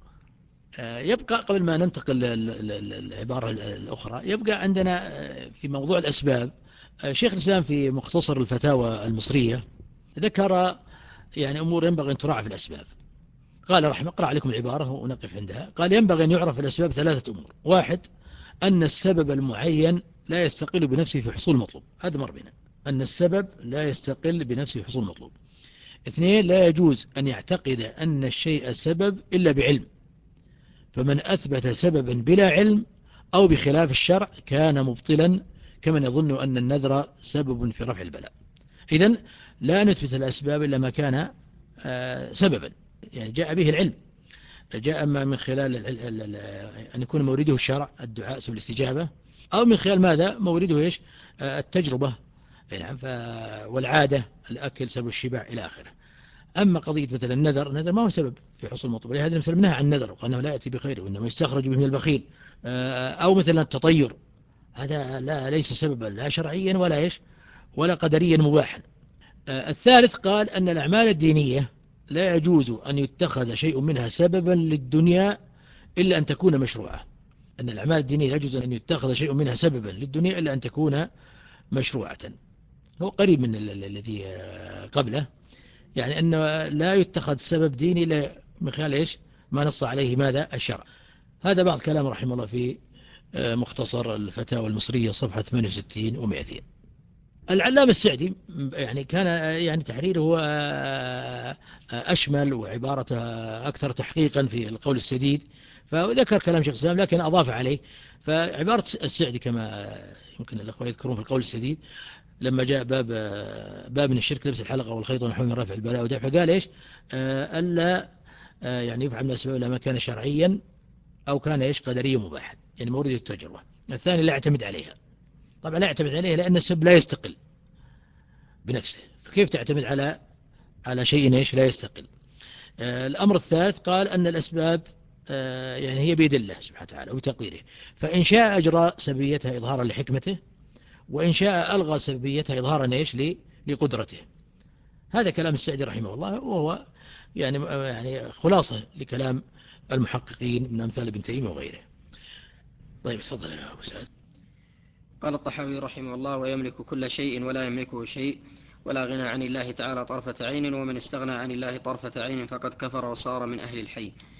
يبقى قبل ما ننتقل للعبارة الأخرى، يبقى عندنا في موضوع الأسباب شيخ الإسلام في مختصر الفتاوى المصرية ذكر يعني أمور ينبغي أن تراعى في الأسباب. قال رحمه، أقرأ عليكم العبارة ونقف عندها. قال ينبغي أن يعرف الأسباب ثلاثة أمور: واحد، أن السبب المعين لا يستقل بنفسه في حصول مطلوب، هذا مر بنا، أن السبب لا يستقل بنفسه في حصول مطلوب. اثنين، لا يجوز أن يعتقد أن الشيء سبب إلا بعلم، فمن أثبت سببا بلا علم أو بخلاف الشرع كان مبطلا كمن يظن أن النذر سبب في رفع البلاء. إذن لا نثبت الأسباب إلا ما كان سببا، يعني جاء به العلم، جاء أما من خلال أن يكون مورده الشرع الدعاء سبب الاستجابة، أو من خلال ماذا مورده إيش التجربة نعم والعادة الأكل سبب الشبع إلى آخره. أما قضية مثلا النذر، النذر ما هو سبب في حصول المطلوب، لهذا مثلا منها عن النذر وأنه لا يأتي بخير وإنما يستخرج به من البخيل. أو مثلا التطير، هذا لا ليس سببا لا شرعيا ولا إيش ولا قدريا مباحا. الثالث قال أن الأعمال الدينية لا يجوز أن يتخذ شيء منها سببا للدنيا إلا أن تكون مشروعة. أن الأعمال الدينية لا يجوز أن يتخذ شيء منها سببا للدنيا إلا أن تكون مشروعة. هو قريب من الذي قبله، يعني أنه لا يتخذ سبب ديني إلا من خلال إيش ما نص عليه ماذا الشرع. هذا بعض كلام رحمه الله في مختصر الفتاوى المصرية صفحة ثمانية وستين ومئتين. العلامة السعدي يعني كان يعني تحريره أشمل وعبارة أكثر تحقيقا في القول السديد، فذكر كلام شيخ الإسلام لكن أضاف عليه. فعبارة السعدي كما يمكن الأخوة يذكرون في القول السديد لما جاء باب باب من الشرك لبس الحلقة والخيط ونحو من رفع البلاء ودفع، قال إيش ألا يعني يفعل من الأسباب لما كان شرعيا أو كان إيش قدريا مباحا، يعني مورد التجربة. الثاني لا يعتمد عليها، طبعا لا يعتمد عليها لأن السبب لا يستقل بنفسه، فكيف تعتمد على على شيء إيش لا يستقل. آه الأمر الثالث قال أن الأسباب آه يعني هي بيد الله سبحانه وتعالى وتقديره، فإن شاء أجرى سببيتها إظهارا لحكمته، وإن شاء ألغى سببيتها إظهارا إيش لقدرته. هذا كلام السعدي رحمه الله، وهو يعني يعني خلاصة لكلام المحققين من أمثال ابن تيمية وغيره. طيب تفضل يا أبو سعد. قال الطحاوي رحمه الله: ويملك كل شيء ولا يملكه شيء، ولا غنى عن الله تعالى طرفة عين، ومن استغنى عن الله طرفة عين فقد كفر وصار من أهل الحي.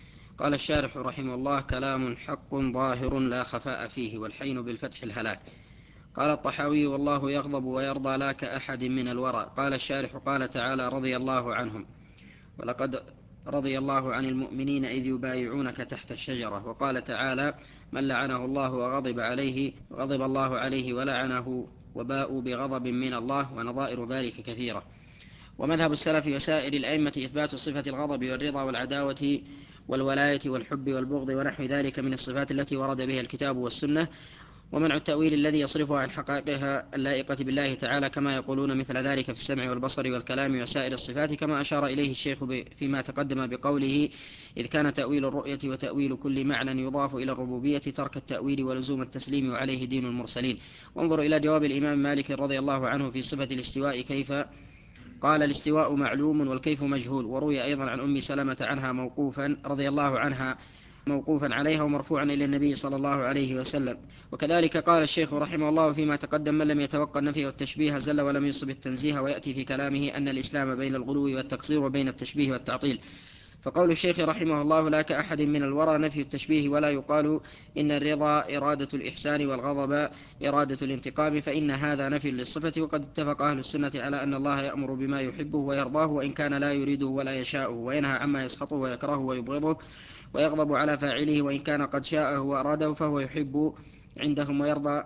قال الشارح رحمه الله: كلام حق ظاهر لا خفاء فيه، والحين بالفتح الهلاك. قال الطحاوي: والله يغضب ويرضى لا كأحد من الورى. قال الشارح: قال تعالى: رضي الله عنهم، ولقد رضي الله عن المؤمنين إذ يبايعونك تحت الشجرة. وقال تعالى: من لعنه الله وغضب عليه غضب الله عليه ولعنه وباءوا بغضب من الله، ونظائر ذلك كثيرة. ومذهب السلف وسائر الأئمة إثبات صفة الغضب والرضا والعداوة والولاية والحب والبغض ونحو ذلك من الصفات التي ورد بها الكتاب والسنة، ومنع التأويل الذي يصرفها عن حقائقها اللائقة بالله تعالى، كما يقولون مثل ذلك في السمع والبصر والكلام وسائر الصفات، كما أشار إليه الشيخ فيما تقدم بقوله: إذ كان تأويل الرؤية وتأويل كل معنى يضاف إلى الربوبية ترك التأويل ولزوم التسليم، وعليه دين المرسلين. وانظر إلى جواب الإمام مالك رضي الله عنه في صفة الاستواء كيف قال: الاستواء معلوم والكيف مجهول. وروي أيضا عن أم سلمة عنها موقوفا رضي الله عنها موقوفا عليها ومرفوعا إلى النبي صلى الله عليه وسلم. وكذلك قال الشيخ رحمه الله فيما تقدم: من لم يتوقع النفي والتشبيه زل ولم يصب التنزيه. ويأتي في كلامه أن الإسلام بين الغلو والتقصير وبين التشبيه والتعطيل. فقول الشيخ رحمه الله: لا كأحد من الورى نفي التشبيه، ولا يقال إن الرضا إرادة الإحسان والغضب إرادة الانتقام، فإن هذا نفي للصفة. وقد اتفق أهل السنة على أن الله يأمر بما يحبه ويرضاه، وإن كان لا يريده ولا يشاءه، وينهى عما يسخطه ويكرهه ويبغضه ويغضب على فاعله، وإن كان قد شاءه وأراده فهو يحب عندهم ويرضى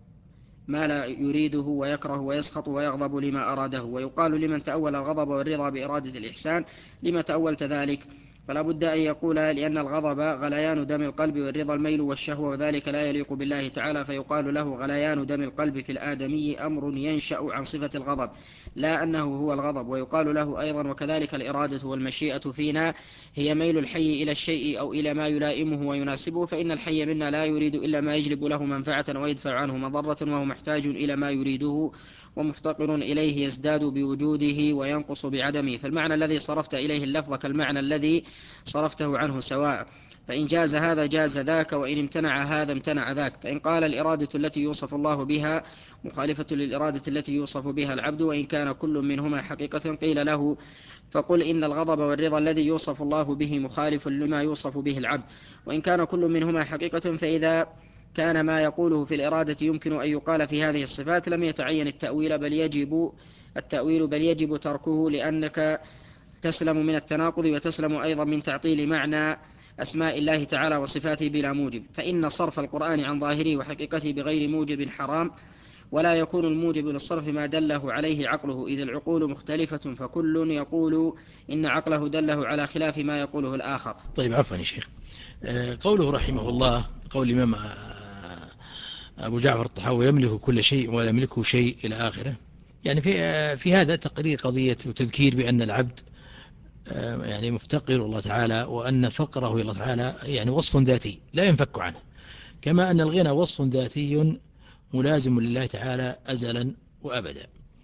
ما لا يريده ويكره ويسخط ويغضب لما أراده. ويقال لمن تأول الغضب والرضا بإرادة الإحسان: لما تأولت ذلك؟ فلا بد أن يقول: لأن الغضب غليان دم القلب، والرضا الميل والشهوة، وذلك لا يليق بالله تعالى، فيقال له: غليان دم القلب في الآدمي أمر ينشأ عن صفة الغضب، لا أنه هو الغضب. ويقال له أيضا: وكذلك الإرادة والمشيئة فينا هي ميل الحي إلى الشيء أو إلى ما يلائمه ويناسبه، فإن الحي منا لا يريد إلا ما يجلب له منفعة ويدفع عنه مضرة، وهو محتاج إلى ما يريده ومفتقر إليه، يزداد بوجوده وينقص بعدمه. فالمعنى الذي صرفت إليه اللفظ كالمعنى الذي صرفته عنه سواء، فإن جاز هذا جاز ذاك، وإن امتنع هذا امتنع ذاك. فإن قال: الإرادة التي يوصف الله بها مخالفة للإرادة التي يوصف بها العبد، وإن كان كل منهما حقيقة، قيل له: فقل إن الغضب والرضا الذي يوصف الله به مخالف لما يوصف به العبد، وإن كان كل منهما حقيقة، فإذا كان ما يقوله في الإرادة يمكن أن يقال في هذه الصفات لم يتعين التأويل بل يجب التأويل بل يجب تركه، لأنك تسلم من التناقض، وتسلم أيضا من تعطيل معنى أسماء الله تعالى وصفاته بلا موجب. فإن صرف القرآن عن ظاهره وحقيقته بغير موجب حرام، ولا يكون الموجب للصرف ما دله عليه عقله، إذ العقول مختلفة، فكل يقول إن عقله دله على خلاف ما يقوله الآخر. طيب عفوا يا شيخ، قوله رحمه الله، قول الإمام أبو جعفر الطحاوي: يملك كل شيء ولا يملكه شيء إلى آخره، يعني في في هذا تقرير قضية وتذكير بأن العبد يعني مفتقر الله تعالى، وأن فقره إلى الله تعالى يعني وصف ذاتي لا ينفك عنه، كما أن الغنى وصف ذاتي ملازم لله تعالى أزلا وأبدا.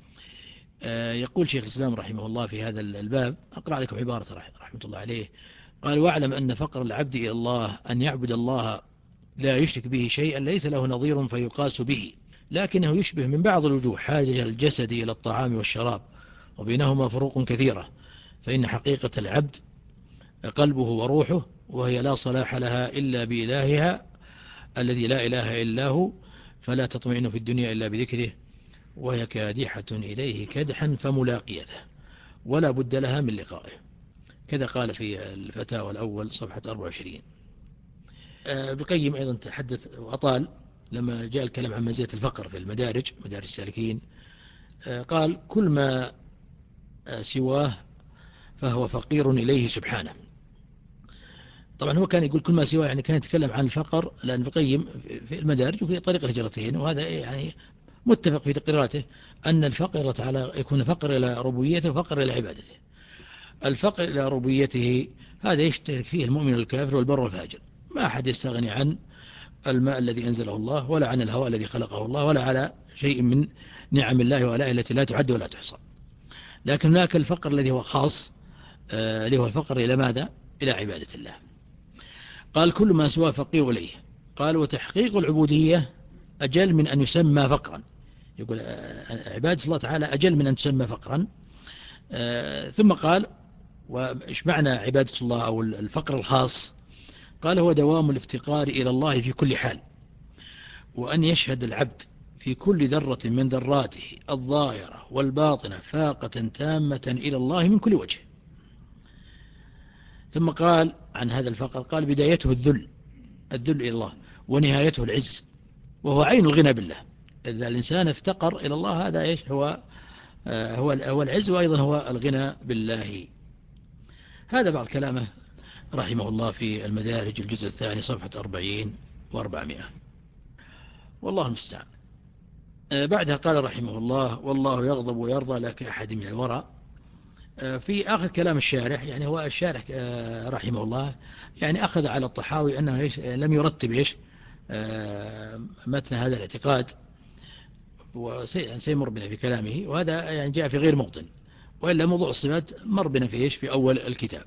يقول شيخ الإسلام رحمه الله في هذا الباب، أقرأ عليكم عبارة رحمة الله عليه، قال: واعلم أن فقر العبد إلى الله أن يعبد الله لا يشرك به شيئا ليس له نظير فيقاس به، لكنه يشبه من بعض الوجوه حاجة الجسد إلى الطعام والشراب، وبينهما فروق كثيرة، فإن حقيقة العبد قلبه وروحه، وهي لا صلاح لها إلا بإلهها الذي لا إله إلا هو، فلا تطمئن في الدنيا إلا بذكره، وهي كادحة إليه كدحا فملاقيته، ولا بد لها من لقائه. كذا قال في الفتاوى الأول صفحة أربعة وعشرين. بقيم أيضا تحدث وأطال لما جاء الكلام عن مزية الفقر في المدارج، مدارج السالكين، قال: كل ما سواه فهو فقير إليه سبحانه. طبعا هو كان يقول كل ما سواه، يعني كان يتكلم عن الفقر، لأن بقيم في المدارج وفي طريق الهجرتين، وهذا يعني متفق في تقريراته أن الفقر تعالى يكون فقر إلى ربوبيته وفقر إلى عبادته. الفقر إلى ربوبيته هذا يشترك فيه المؤمن والكافر والبر والفاجر، ما أحد يستغني عن الماء الذي أنزله الله، ولا عن الهواء الذي خلقه الله، ولا على شيء من نعم الله وآلائه التي لا تعد ولا تحصى. لكن هناك الفقر الذي هو خاص، آه اللي هو الفقر إلى ماذا؟ إلى عبادة الله. قال: كل ما سوى فقير إليه. قال: وتحقيق العبودية أجل من أن يسمى فقرا. يقول عبادة الله تعالى أجل من أن تسمى فقرا. آه ثم قال: وإيش معنى عبادة الله أو الفقر الخاص؟ قال هو دوام الافتقار إلى الله في كل حال، وأن يشهد العبد في كل ذرة من ذراته الظاهرة والباطنة فاقة تامة إلى الله من كل وجه. ثم قال عن هذا الفقر قال بدايته الذل الذل إلى الله، ونهايته العز، وهو عين الغنى بالله. إذا الإنسان افتقر إلى الله هذا إيش هو آه هو هو العز، وأيضا هو الغنى بالله. هذا بعض كلامه رحمه الله في المدارج الجزء الثاني صفحة أربعين وأربعمائة، والله المستعان. آه بعدها قال رحمه الله والله يغضب ويرضى لا كأحد من الورى. آه في آخر كلام الشارح، يعني هو الشارح آه رحمه الله يعني أخذ على الطحاوي أنه إيش لم يرتب إيش آه متن هذا الاعتقاد، وسيمر بنا في كلامه، وهذا يعني جاء في غير موطن، وإلا موضوع الصفات مر بنا في إيش في أول الكتاب.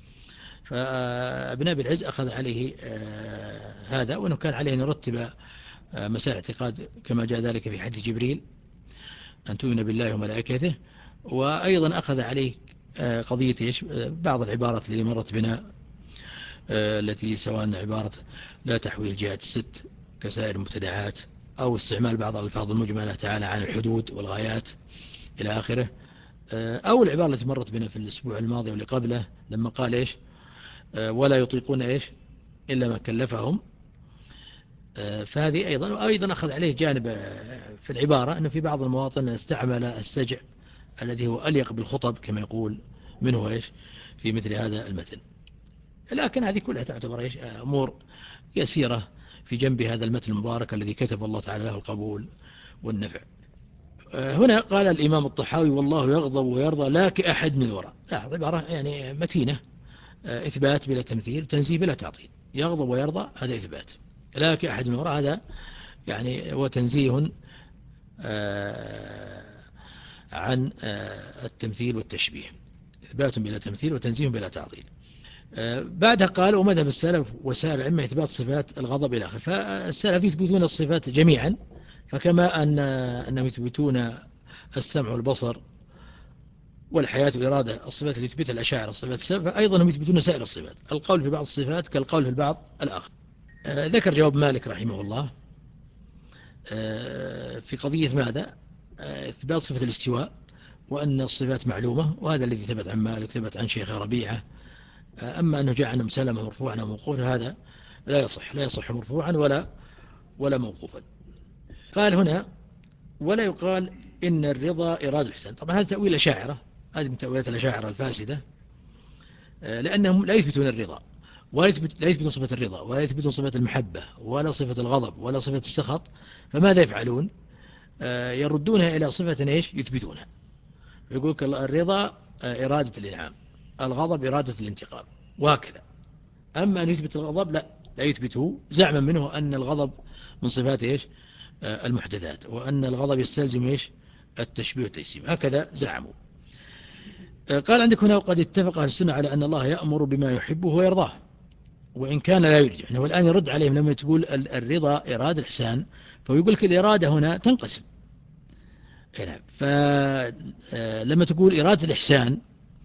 فابن أبي العز أخذ عليه هذا، وأنه كان عليه أن يرتب مسائل الاعتقاد كما جاء ذلك في حديث جبريل أن تؤمن بالله وملائكته. وأيضا أخذ عليه قضية إيش بعض العبارات اللي مرت بنا التي سواء عبارة لا تحوي الجهات الست كسائر المبتدعات، أو استعمال بعض الألفاظ المجملة تعالى عن الحدود والغايات إلى آخره، أو العبارة التي مرت بنا في الأسبوع الماضي واللي قبله لما قال إيش ولا يطيقون إيش إلا ما كلفهم. فهذه أيضا وأيضا أخذ عليه جانب في العبارة أنه في بعض المواطن استعمل السجع الذي هو أليق بالخطب كما يقول منه إيش في مثل هذا المثل. لكن هذه كلها تعتبر إيش أمور يسيرة في جنب هذا المثل المبارك الذي كتب الله تعالى له القبول والنفع. هنا قال الإمام الطحاوي والله يغضب ويرضى لا كأحد من الورى. لا عبارة يعني متينة، إثبات بلا تمثيل، تنزيه بلا تعطيل. يغضب ويرضى هذا إثبات، لا كأحد من الورى هذا يعني هو تنزيه عن التمثيل والتشبيه، إثبات بلا تمثيل وتنزيه بلا تعطيل. بعدها قال ومذهب السلف وسائر الأئمة إثبات صفات الغضب إلى آخره. فالسلف يثبتون الصفات جميعا، فكما أن أنهم يثبتون السمع والبصر والحياة والإرادة الصفات اللي يثبتها الأشاعرة الصفات السبع، فأيضا هم يثبتون سائر الصفات. القول في بعض الصفات كالقول في البعض الآخر. آه ذكر جواب مالك رحمه الله آه في قضية ماذا آه إثبات صفة الاستواء، وأن الصفات معلومة، وهذا الذي ثبت عن مالك ثبت عن شيخ ربيعة. آه أما أنه جاء عنه سلمة مرفوعا أو موقوفا هذا لا يصح لا يصح مرفوعا ولا ولا موقوفا. قال هنا ولا يقال إن الرضا إرادة الإحسان. طبعا هذا تأويل أشاعرة، هذه من تأويلات الأشاعرة الفاسدة، لأنهم لا يثبتون الرضا ولا يثبت لا يثبتون صفة الرضا ولا يثبتون صفة المحبة ولا صفة الغضب ولا صفة السخط. فماذا يفعلون؟ يردونها إلى صفة إيش يثبتونها. يقول الرضا إرادة الإنعام، الغضب إرادة الانتقام، وهكذا. أما أن يثبت الغضب لا لا يثبته، زعما منه أن الغضب من صفات إيش المحدثات، وأن الغضب يستلزم إيش التشبيه والتجسيم، هكذا زعموا. قال عندك هنا وقد اتفق أهل السنة على أن الله يأمر بما يحبه ويرضاه وإن كان لا يريد. يعني هو الآن يرد عليهم لما تقول الرضا إرادة الإحسان، فيقول لك الإرادة هنا تنقسم. فلما تقول إرادة الإحسان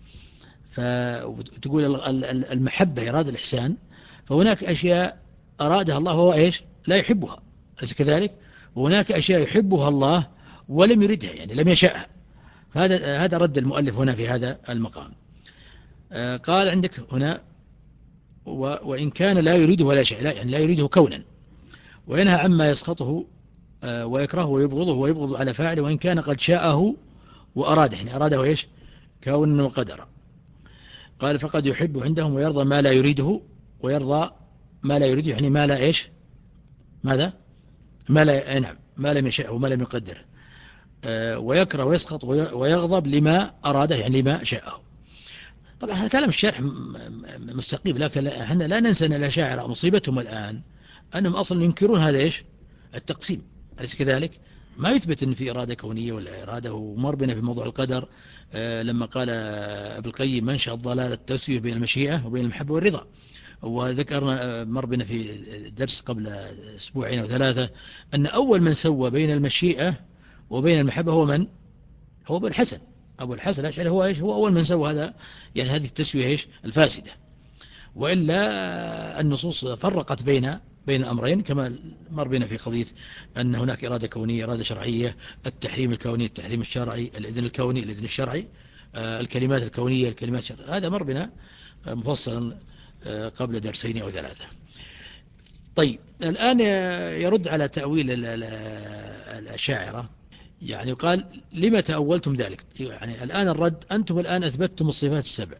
فتقول المحبة إرادة الإحسان، فهناك أشياء أرادها الله وهو إيش لا يحبها، أليس كذلك؟ وهناك أشياء يحبها الله ولم يردها، يعني لم يشاءها. هذا هذا رد المؤلف هنا في هذا المقام. قال عندك هنا وإن كان لا يريده ولا شيء، لا يعني لا يريده كونا، وينهى عما يسخطه ويكرهه ويبغضه ويبغض على فاعله وإن كان قد شاءه وأراده، يعني أراده إيش كونا وقدرا. قال فقد يحب عندهم ويرضى ما لا يريده ويرضى ما لا يريده، يعني ما لا إيش ماذا ما لا نعم ما لم يشاءه وما لم يقدره، ويكره ويسخط ويغضب لما أراده يعني لما شاءه. طبعا هذا كلام الشارح مستقيم، لكن احنا لا ننسى أن الأشاعرة مصيبتهم الآن أنهم أصلا ينكرون هذا إيش التقسيم، أليس كذلك؟ ما يثبت أن في إرادة كونية ولا إرادة. ومر بنا في موضوع القدر لما قال ابن القيم منشأ الضلال التسوية بين المشيئة وبين المحبة والرضا. وذكرنا مر بنا في درس قبل أسبوعين أو ثلاثة أن أول من سوى بين المشيئة وبين المحبة هو من؟ هو ابن الحسن أبو الحسن الأشعري، هو إيش هو أول من سوى هذا، يعني هذه التسوية إيش الفاسدة. وإلا النصوص فرقت بين بين الأمرين كما مر بنا في قضية أن هناك إرادة كونية إرادة شرعية، التحريم الكوني التحريم الشرعي، الإذن الكوني الإذن الشرعي، الكلمات الكونية الكلمات الشرعية. هذا مر بنا مفصلا قبل درسين أو ثلاثة. طيب الآن يرد على تأويل الأشاعرة، يعني قال لما تأولتم ذلك؟ يعني الآن الرد أنتم الآن أثبتتم الصفات السبع،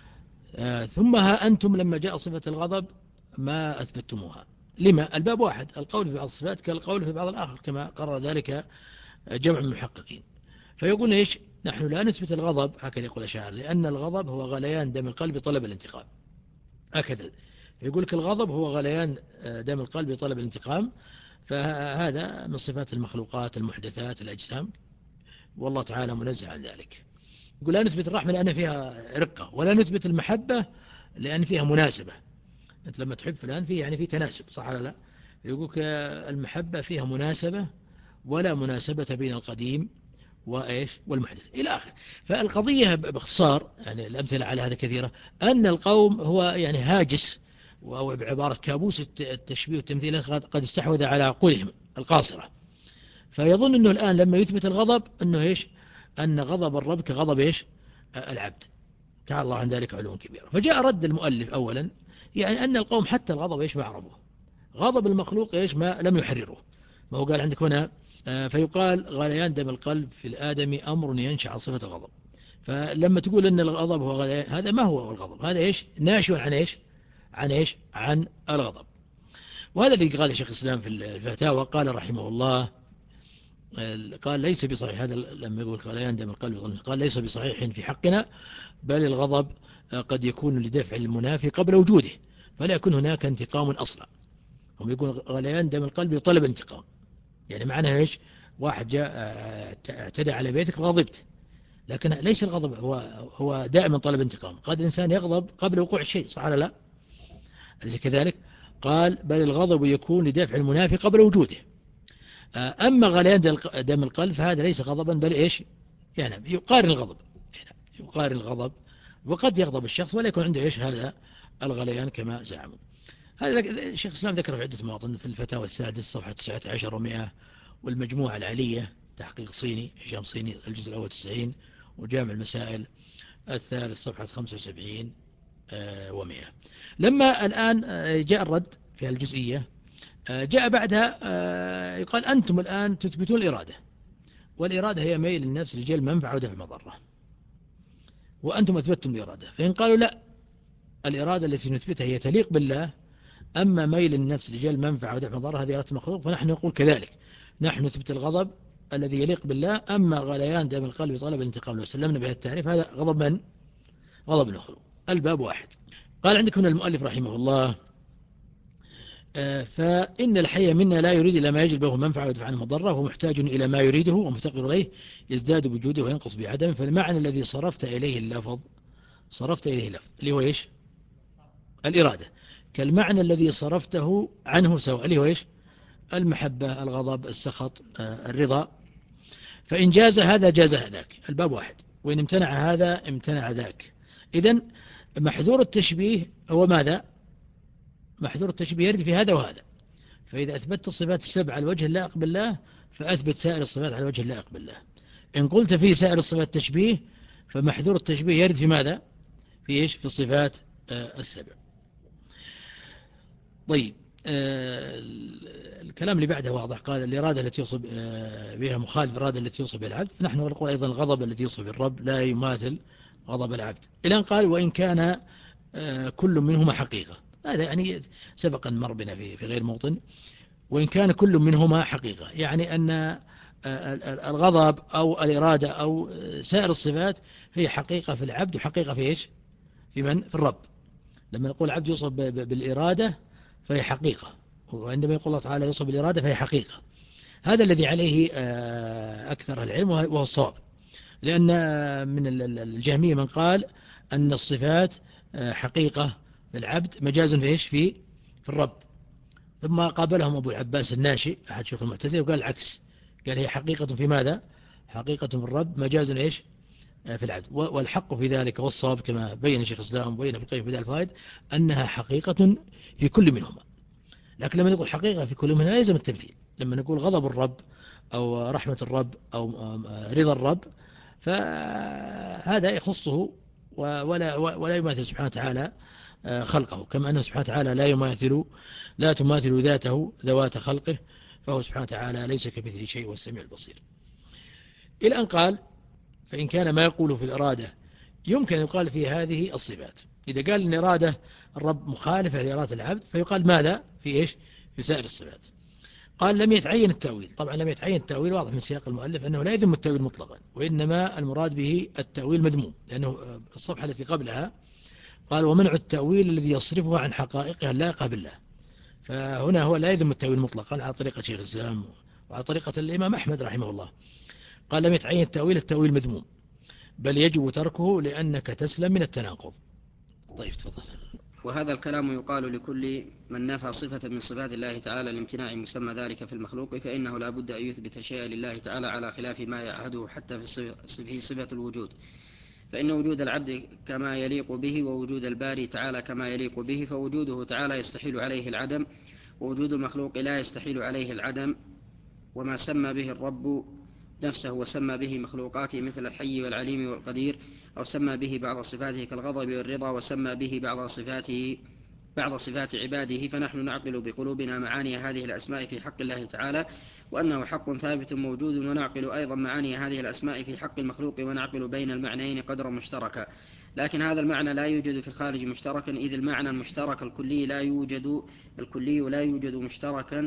ثم ها أنتم لما جاء صفة الغضب ما أثبتموها. لما؟ الباب واحد، القول في بعض الصفات كالقول في بعض الآخر كما قرر ذلك جمع من المحققين. فيقول إيش؟ نحن لا نثبت الغضب، هكذا يقول الشاعر، لأن الغضب هو غليان دم القلب طلب الانتقام، هكذا يقول لك الغضب هو غليان دم القلب طلب الانتقام، فهذا من صفات المخلوقات المحدثات الأجسام، والله تعالى منزه عن ذلك. يقول لا نثبت الرحمة لأن فيها رقة، ولا نثبت المحبة لأن فيها مناسبة. أنت لما تحب فلان فيه يعني فيه تناسب، صح ولا لا؟ يقول المحبة فيها مناسبة ولا مناسبة بين القديم وإيش والمحدث إلى آخر. فالقضية باختصار، يعني الأمثلة على هذا كثيرة، أن القوم هو يعني هاجس، أو بعبارة كابوس التشبيه والتمثيل قد استحوذ على عقولهم القاصرة، فيظن أنه الآن لما يثبت الغضب أنه إيش؟ أن غضب الرب كغضب إيش؟ العبد، تعالى الله عن ذلك علوا كبيرا. فجاء رد المؤلف أولا، يعني أن القوم حتى الغضب إيش ما عرفوه، غضب المخلوق إيش ما لم يحرره. ما هو قال عندك هنا فيقال غليان دم القلب في الآدمي أمر ينشأ عن صفة الغضب. فلما تقول أن الغضب هو غليان، هذا ما هو الغضب، هذا إيش؟ ناشئ عن إيش؟ عن إيش؟ عن الغضب. وهذا اللي قال شيخ الإسلام في الفتاوى، قال رحمه الله، قال ليس بصحيح، هذا لما يقول غليان دم القلب قال ليس بصحيح في حقنا، بل الغضب قد يكون لدفع المنافي قبل وجوده، فلا يكون هناك انتقام أصلا. هم يقول غليان دم القلب طلب انتقام، يعني معنى إيش؟ واحد جاء اعتدى على بيتك غضبت، لكن ليس الغضب هو هو دائما طلب انتقام، قد الإنسان يغضب قبل وقوع الشيء، صح ولا لا؟ أليس كذلك؟ قال بل الغضب يكون لدفع المنافي قبل وجوده. أما غليان دم القلب فهذا ليس غضبا، بل إيش؟ يعني يقارن الغضب، يقارن الغضب، وقد يغضب الشخص ولا يكون عنده إيش هذا الغليان كما زعموا. هذا الشيخ الإسلام ذكره في عدة مواطن، في الفتاوى السادس صفحة تسعة عشر ومئة، والمجموعة العلية تحقيق صيني هشام صيني الجزء الأول تسعين، وجامع المسائل الثالث صفحة خمسة وسبعين ومئة. لما الآن جاء الرد في الجزئية، جاء بعدها يقال أنتم الآن تثبتون الإرادة، والإرادة هي ميل النفس لجلب منفعة ودفع مضرة، وأنتم أثبتتم الإرادة. فإن قالوا لا، الإرادة التي نثبتها هي تليق بالله، أما ميل النفس لجلب منفعة ودفع مضرة هذه إرادة مخلوق، فنحن نقول كذلك، نحن نثبت الغضب الذي يليق بالله، أما غليان دم القلب طلب الانتقام لو سلمنا بهذا التعريف هذا غضب من؟ غضب المخلوق. الباب واحد. قال عندك هنا المؤلف رحمه الله، فإن الحي منا لا يريد إلى ما يجلب له منفعة ويدفع عنه مضرة، وهو محتاج إلى ما يريده ومفتقر إليه، يزداد بوجوده وينقص بعدمه. فالمعنى الذي صرفت إليه اللفظ صرفت إليه اللفظ اللي هو إيش؟ الإرادة، كالمعنى الذي صرفته عنه سواء، اللي هو إيش؟ المحبة الغضب السخط الرضا. فإن جاز هذا جاز هذاك، الباب واحد، وإن امتنع هذا امتنع ذاك. إذن محذور التشبيه هو ماذا؟ محذور التشبيه يرد في هذا وهذا. فإذا أثبتت الصفات السبع على وجه اللائق بالله، فأثبت سائر الصفات على وجه اللائق بالله. إن قلت في سائر الصفات تشبيه، فمحذور التشبيه يرد في ماذا؟ في إيش؟ في الصفات السبع. طيب الكلام اللي بعده واضح. قال الإرادة التي يوصف بها مخالف الإرادة التي يوصف بها العبد، فنحن نقول أيضا الغضب الذي يوصف الرب لا يماثل غضب العبد. الآن قال وإن كان كل منهما حقيقة، هذا يعني سبقا مر بنا في غير موطن. وإن كان كل منهما حقيقة، يعني أن الغضب أو الإرادة أو سائر الصفات هي حقيقة في العبد وحقيقة في إيش؟ في من؟ في الرب. لما نقول العبد يوصف بالإرادة فهي حقيقة، وعندما يقول الله تعالى يوصف بالإرادة فهي حقيقة. هذا الذي عليه أكثر العلم وهو الصواب، لأن من الجهمية من قال أن الصفات حقيقة في العبد مجاز في إيش؟ في في الرب. ثم قابلهم أبو العباس الناشئ أحد شيوخ المعتزلة وقال العكس، قال هي حقيقة في ماذا؟ حقيقة في الرب مجاز إيش؟ في العبد. والحق في ذلك والصواب كما بين شيخ الإسلام وبين ابن القيم في بداية الفوائد أنها حقيقة في كل منهما. لكن لما نقول حقيقة في كل منهما لا يلزم التمثيل. لما نقول غضب الرب أو رحمة الرب أو رضا الرب فهذا يخصه ولا ولا يماثل سبحانه وتعالى خلقه، كما أنه سبحانه وتعالى لا يماثل لا تماثل ذاته ذوات خلقه، فهو سبحانه وتعالى ليس كمثله شيء والسميع البصير. إلى أن قال فإن كان ما يقول في الإرادة يمكن أن يقال في هذه الصفات. إذا قال أن إرادة الرب مخالفة لإرادة العبد فيقال ماذا في إيش في سائر الصفات. قال لم يتعين التأويل. طبعا لم يتعين التأويل واضح من سياق المؤلف أنه لا يذم التأويل مطلقا، وإنما المراد به التأويل مذموم، لأنه الصفحة التي قبلها قال ومنع التأويل الذي يصرفها عن حقائقها اللائقة بالله. فهنا هو لا يذم التأويل مطلقا على طريقة شيخ الإسلام وعلى طريقة الإمام أحمد رحمه الله. قال لم يتعين التأويل التأويل مذموم، بل يجب تركه لأنك تسلم من التناقض. طيب تفضل. وهذا الكلام يقال لكل من نفى صفة من صفات الله تعالى لامتناع مسمى ذلك في المخلوق، فإنه لا بد أن يثبت شيئا لله تعالى على خلاف ما يعهده حتى في صفة الوجود، فإن وجود العبد كما يليق به ووجود الباري تعالى كما يليق به، فوجوده تعالى يستحيل عليه العدم، ووجود المخلوق لا يستحيل عليه العدم. وما سمى به الرب نفسه وسمى به مخلوقاته مثل الحي والعليم والقدير، أو سمى به بعض صفاته كالغضب والرضا، وسمى به بعض صفاته بعض صفات عباده، فنحن نعقل بقلوبنا معاني هذه الأسماء في حق الله تعالى وأنه حق ثابت موجود، ونعقل أيضا معاني هذه الأسماء في حق المخلوق، ونعقل بين المعنيين قدرا مشتركا. لكن هذا المعنى لا يوجد في الخارج مشتركا، إذ المعنى المشترك الكلي لا يوجد الكلي لا يوجد مشتركا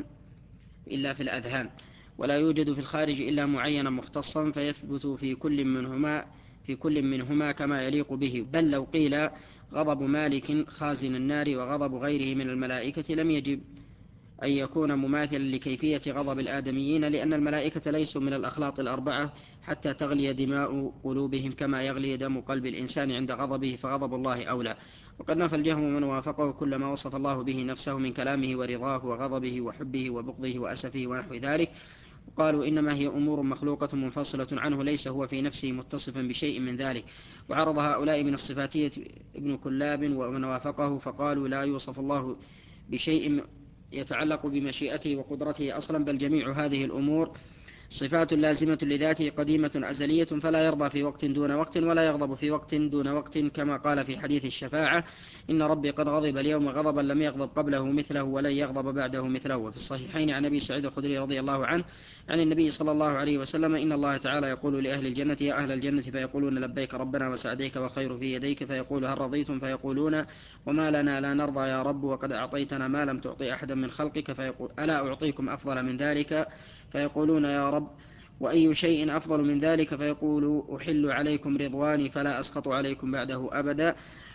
إلا في الأذهان، ولا يوجد في الخارج إلا معينا مختصا، فيثبت في كل منهما في كل منهما كما يليق به. بل لو قيل غضب مالك خازن النار وغضب غيره من الملائكة لم يجب أن يكون مماثلا لكيفية غضب الآدميين، لأن الملائكة ليسوا من الأخلاق الأربعة حتى تغلي دماء قلوبهم كما يغلي دم قلب الإنسان عند غضبه، فغضب الله أولى. وقد نفى الجهم من وافقه كل ما وصف الله به نفسه من كلامه ورضاه وغضبه وحبه وبغضه وأسفه ونحو ذلك، وقالوا إنما هي أمور مخلوقة منفصلة عنه، ليس هو في نفسه متصفا بشيء من ذلك. وعرض هؤلاء من الصفاتية ابن كلاب ومن وافقه، فقالوا لا يوصف الله بشيء يتعلق بمشيئته وقدرته أصلا، بل جميع هذه الأمور صفات لازمة لذاته قديمة أزلية، فلا يرضى في وقت دون وقت ولا يغضب في وقت دون وقت، كما قال في حديث الشفاعة إن ربي قد غضب اليوم غضبا لم يغضب قبله مثله ولن يغضب بعده مثله. وفي الصحيحين عن أبي سعيد الخدري رضي الله عنه عن النبي صلى الله عليه وسلم إن الله تعالى يقول لأهل الجنة يا أهل الجنة، فيقولون لبيك ربنا وسعديك والخير في يديك، فيقول هل رضيتم، فيقولون وما لنا لا نرضى يا رب وقد أعطيتنا ما لم تعطي أحدا من خلقك، فيقول ألا أعطيكم أفضل من ذلك، فيقولون يا رب وأي شيء أفضل من ذلك، فيقول أحل عليكم رضواني فلا أسخط عليكم بعده أبدا،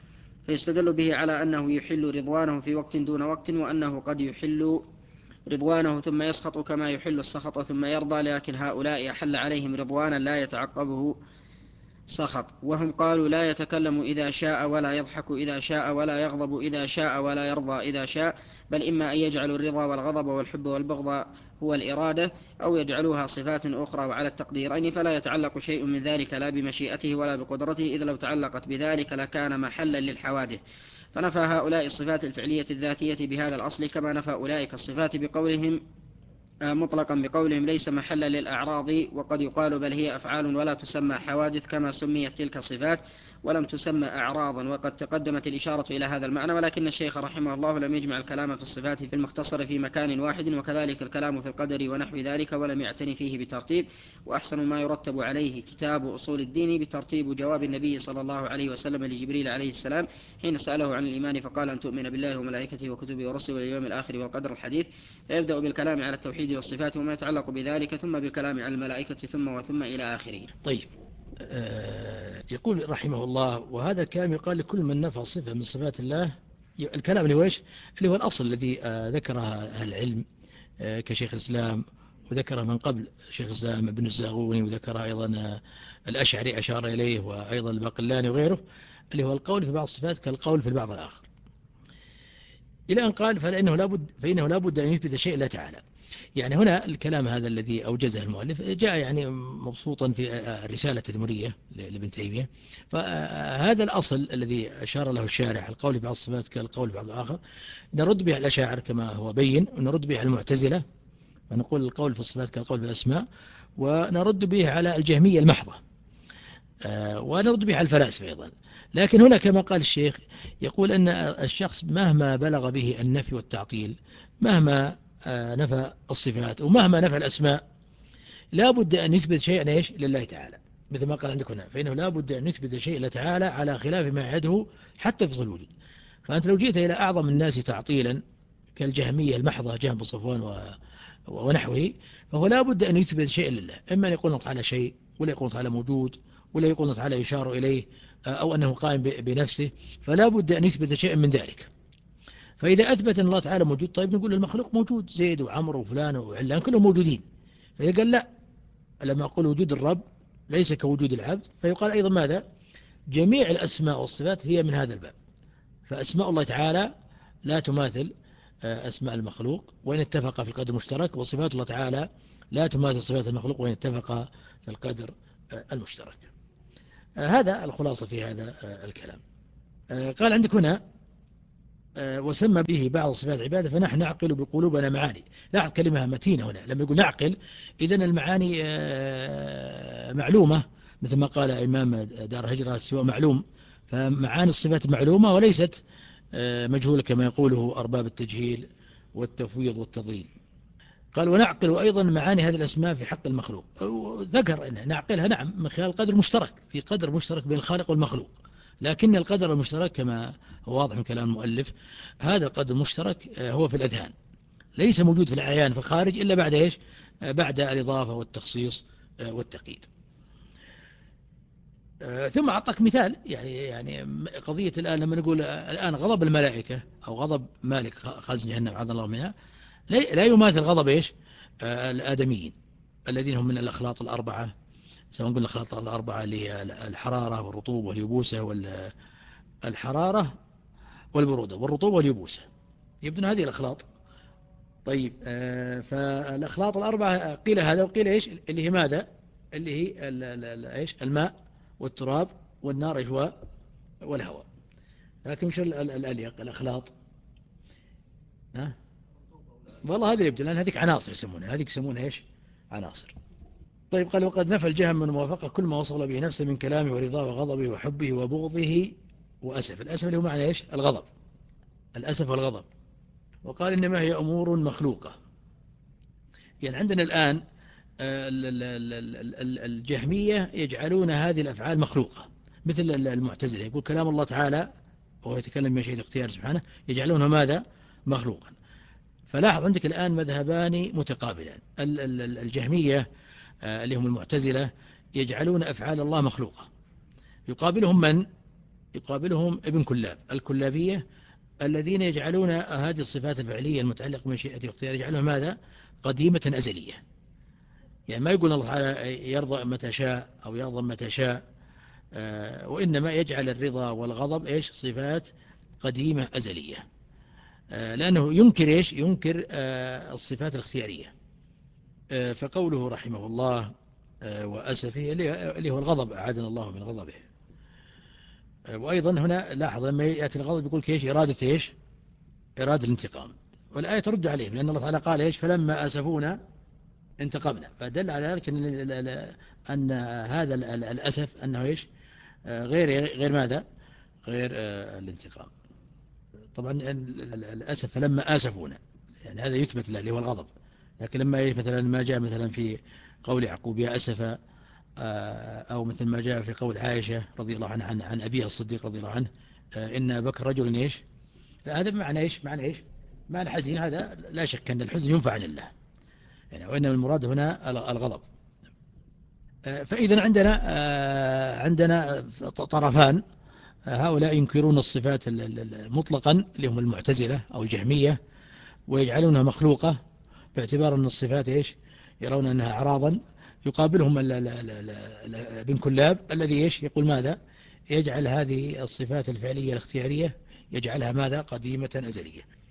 فيستدل به على أنه يحل رضوانه في وقت دون وقت، وأنه قد يحل رضوانه ثم يسخط كما يحل السخط ثم يرضى، لكن هؤلاء أحل عليهم رضوانا لا يتعقبه سخط. وهم قالوا لا يتكلم إذا شاء ولا يضحك إذا شاء ولا يغضب إذا شاء ولا يرضى إذا شاء، بل إما أن يجعلوا الرضا والغضب والحب والبغض هو الإرادة، أو يجعلوها صفات أخرى، وعلى التقديرين فلا يتعلق شيء من ذلك لا بمشيئته ولا بقدرته، إذ لو تعلقت بذلك لكان محلا للحوادث. فنفى هؤلاء الصفات الفعلية الذاتية بهذا الأصل، كما نفى أولئك الصفات بقولهم مطلقا بقولهم ليس محلا للأعراض، وقد يقال بل هي أفعال ولا تسمى حوادث كما سميت تلك صفات ولم تسمى أعراضا، وقد تقدمت الإشارة إلى هذا المعنى، ولكن الشيخ رحمه الله لم يجمع الكلام في الصفات في المختصر في مكان واحد، وكذلك الكلام في القدر ونحو ذلك ولم يعتني فيه بترتيب. وأحسن ما يرتب عليه كتاب أصول الدين بترتيب جواب النبي صلى الله عليه وسلم لجبريل عليه السلام حين سأله عن الإيمان فقال أن تؤمن بالله وملائكته وكتبه ورسله واليوم الآخر والقدر الحديث، فيبدأ بالكلام على التوحيد والصفات وما يتعلق بذلك، ثم بالكلام على الملائكة ثم وثم إلى آخره. طيب آه يقول رحمه الله وهذا الكلام يقال لكل من نفى صفة من صفات الله. الكلام اللي هو إيش؟ اللي هو الأصل الذي آه ذكره أهل العلم آه كشيخ الإسلام، وذكره من قبل شيخ الإسلام ابن الزاغوني، وذكره أيضا آه الأشعري أشار إليه، وأيضا الباقلاني وغيره، اللي هو القول في بعض الصفات كالقول في البعض الآخر، إلى أن قال فإنه لابد فإنه لابد أن يثبت شيء لا تعالى. يعني هنا الكلام هذا الذي أوجزه المؤلف جاء يعني مبسوطا في الرسالة التدمرية لابن تيمية. فهذا الأصل الذي أشار له الشارح، القول بعض الصفات كالقول بعض الآخر، نرد به الأشاعر كما هو بين، ونرد به المعتزلة، ونقول القول في الصفات كالقول في الأسماء، ونرد به على الجهمية المحضة، ونرد به على الفلاسفة أيضا. لكن هنا كما قال الشيخ يقول أن الشخص مهما بلغ به النفي والتعطيل، مهما نفى الصفات ومهما نفى الأسماء، لا بد أن يثبت شيئا إيش لله تعالى، مثل ما قال عندك هنا، فإنه لا بد أن يثبت شيء لله تعالى على خلاف ما يعده حتى في الوجود. فأنت لو جئت إلى أعظم الناس تعطيلا كالجهمية المحضة، جهم صفوان ونحوه، فهو لا بد أن يثبت شيئا لله، إما أن يقول تعالى شيء، ولا يقول تعالى موجود، ولا يقول تعالى يشار إليه، أو أنه قائم بنفسه، فلا بد أن يثبت شيئا من ذلك. فإذا أثبت أن الله تعالى موجود، طيب نقول المخلوق موجود، زيد وعمر وفلان وعلان كلهم موجودين. فإذا قال لا، لما أقول وجود الرب ليس كوجود العبد، فيقال أيضا ماذا؟ جميع الأسماء والصفات هي من هذا الباب. فأسماء الله تعالى لا تماثل أسماء المخلوق وإن اتفق في القدر المشترك، وصفات الله تعالى لا تماثل صفات المخلوق وإن اتفق في القدر المشترك. هذا الخلاصة في هذا الكلام. قال عندك هنا وسمى به بعض صفات عباده، فنحن نعقل بقلوبنا معاني. لاحظ كلمة متينة هنا، لما يقول نعقل إذن المعاني معلومة، مثل ما قال إمام دار هجرة سواء معلوم، فمعاني الصفات معلومة وليست مجهولة كما يقوله أرباب التجهيل والتفويض والتضليل. قال ونعقل أيضا معاني هذه الأسماء في حق المخلوق. ذكر أن نعقلها نعم من خلال قدر مشترك، في قدر مشترك بين الخالق والمخلوق، لكن القدر المشترك كما هو واضح من كلام المؤلف، هذا القدر المشترك هو في الأذهان، ليس موجود في الأعيان في الخارج إلا بعد إيش؟ بعد الإضافة والتخصيص والتقييد. ثم أعطاك مثال، يعني يعني قضية الآن لما نقول الآن غضب الملائكة أو غضب مالك خازن جهنم عذر الله منها لا يماثل غضب إيش؟ الآدميين الذين هم من الأخلاط الأربعة، سواء قلنا الأخلاط الأربعة اللي هي الحرارة والرطوبة واليبوسة والحرارة والبرودة والرطوبة واليبوسة، يبدو هذه الأخلاط. طيب فالأخلاط الأربعة قيل هذا وقيل إيش اللي هي ماذا؟ اللي هي إيش؟ الماء والتراب والنار إيش والهواء. لكن مش الأليق الأخلاط؟ ها؟ والله هذا يبدو، لأن هذيك عناصر يسمونها، هذيك يسمونها إيش؟ عناصر. طيب قال وقد نفى الجهم من موافقة كل ما وصل به نفسه من كلامه ورضاه وغضبه وحبه وبغضه وأسف. الأسف اللي هو معنى إيش؟ الغضب، الأسف والغضب. وقال إنما هي أمور مخلوقة. يعني عندنا الآن الجهمية يجعلون هذه الأفعال مخلوقة، مثل المعتزلة يقول كلام الله تعالى وهو يتكلم بمشيئة اختيار سبحانه يجعلونه ماذا؟ مخلوقا. فلاحظ عندك الآن مذهبان متقابلان، الجهمية اللي هم المعتزلة يجعلون أفعال الله مخلوقة، يقابلهم من؟ يقابلهم ابن كلاب الكلابية الذين يجعلون هذه الصفات الفعلية المتعلقة بمشيئة اختيار يجعلونها ماذا؟ قديمة أزلية. يعني ما يقول الله تعالى يرضى متى شاء أو يغضب متى شاء، وإنما يجعل الرضا والغضب إيش؟ صفات قديمة أزلية، لأنه ينكر إيش؟ ينكر الصفات الاختيارية. فقوله رحمه الله وأسفه اللي هو الغضب، أعاذنا الله من غضبه. وأيضا هنا لاحظ لما يأتي الغضب يقول كيش؟ إرادة إيش؟ إرادة الانتقام. والآية ترد عليه، لأن الله تعالى قال إيش؟ فلما أسفونا انتقمنا، فدل على ذلك أن, أن هذا الأسف أنه إيش؟ غير غير ماذا؟ غير الانتقام. طبعا الأسف فلما آسفونا، يعني هذا يثبت له اللي هو الغضب. لكن لما مثلا ما جاء مثلا في قول يعقوب يا أسف، أو مثل ما جاء في قول عائشة رضي الله عنها عن, عن أبيها الصديق رضي الله عنه إن بكر رجل إيش؟ هذا بمعنى إيش؟ معنى إيش؟ معنى حزين. هذا لا شك أن الحزن ينفع عن الله، يعني وإنما المراد هنا الغضب. فإذا عندنا عندنا طرفان، هؤلاء ينكرون الصفات مطلقا اللي هم المعتزلة أو الجهمية ويجعلونها مخلوقة باعتبار أن الصفات إيش؟ يرون أنها أعراضا. يقابلهم ابن كلاب الذي إيش؟ يقول ماذا؟ يجعل هذه الصفات الفعلية الاختيارية يجعلها ماذا؟ قديمة أزلية.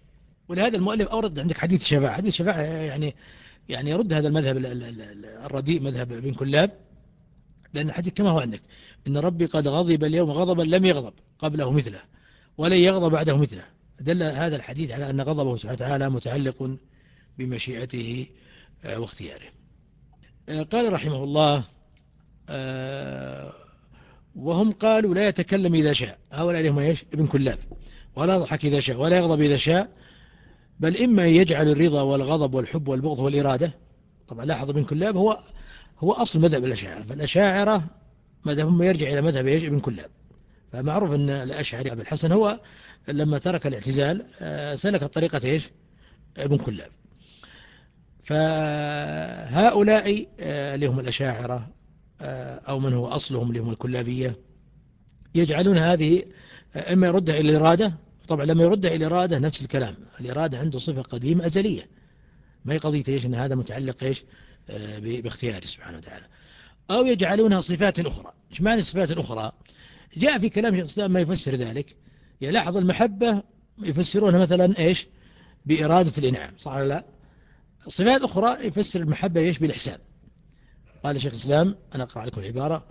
ولهذا المؤلف أورد عندك حديث الشفاعة. حديث الشفاعة يعني يعني يرد هذا المذهب الرديء مذهب ابن كلاب، لأن الحديث كما هو عندك إن ربي قد غضب اليوم غضبا لم يغضب قبله مثله ولن يغضب بعده مثله. دل هذا الحديث على أن غضبه سبحانه وتعالى متعلق بمشيئته واختياره. قال رحمه الله وهم قالوا لا يتكلم إذا شاء، هؤلاء هم ايش؟ ابن كلاب. ولا يضحك إذا شاء ولا يغضب إذا شاء، بل إما يجعل الرضا والغضب والحب والبغض والإرادة. طبعا لاحظ ابن كلاب هو هو أصل مذهب الأشاعرة، فالأشاعرة مذهبهم يرجع إلى مذهب ايش؟ ابن كلاب. فمعروف أن الأشعري أبو الحسن هو لما ترك الاعتزال سلك طريقة ايش؟ ابن كلاب. فهؤلاء اللي هم الأشاعرة أو من هو أصلهم اللي هم الكلابية يجعلون هذه إما يردها إلى الإرادة. طبعا لما يردها إلى الإرادة نفس الكلام، الإرادة عنده صفة قديمة أزلية، ما هي قضية إيش أن هذا متعلق إيش باختياره سبحانه وتعالى. أو يجعلونها صفات أخرى. إيش معنى صفات أخرى؟ جاء في كلام شيخ الإسلام ما يفسر ذلك. يلاحظ المحبة يفسرونها مثلا إيش؟ بإرادة الإنعام، صح ولا لا؟ صفات أخرى يفسر المحبة إيش؟ بالإحسان. قال شيخ الإسلام، أنا أقرأ لكم العبارة،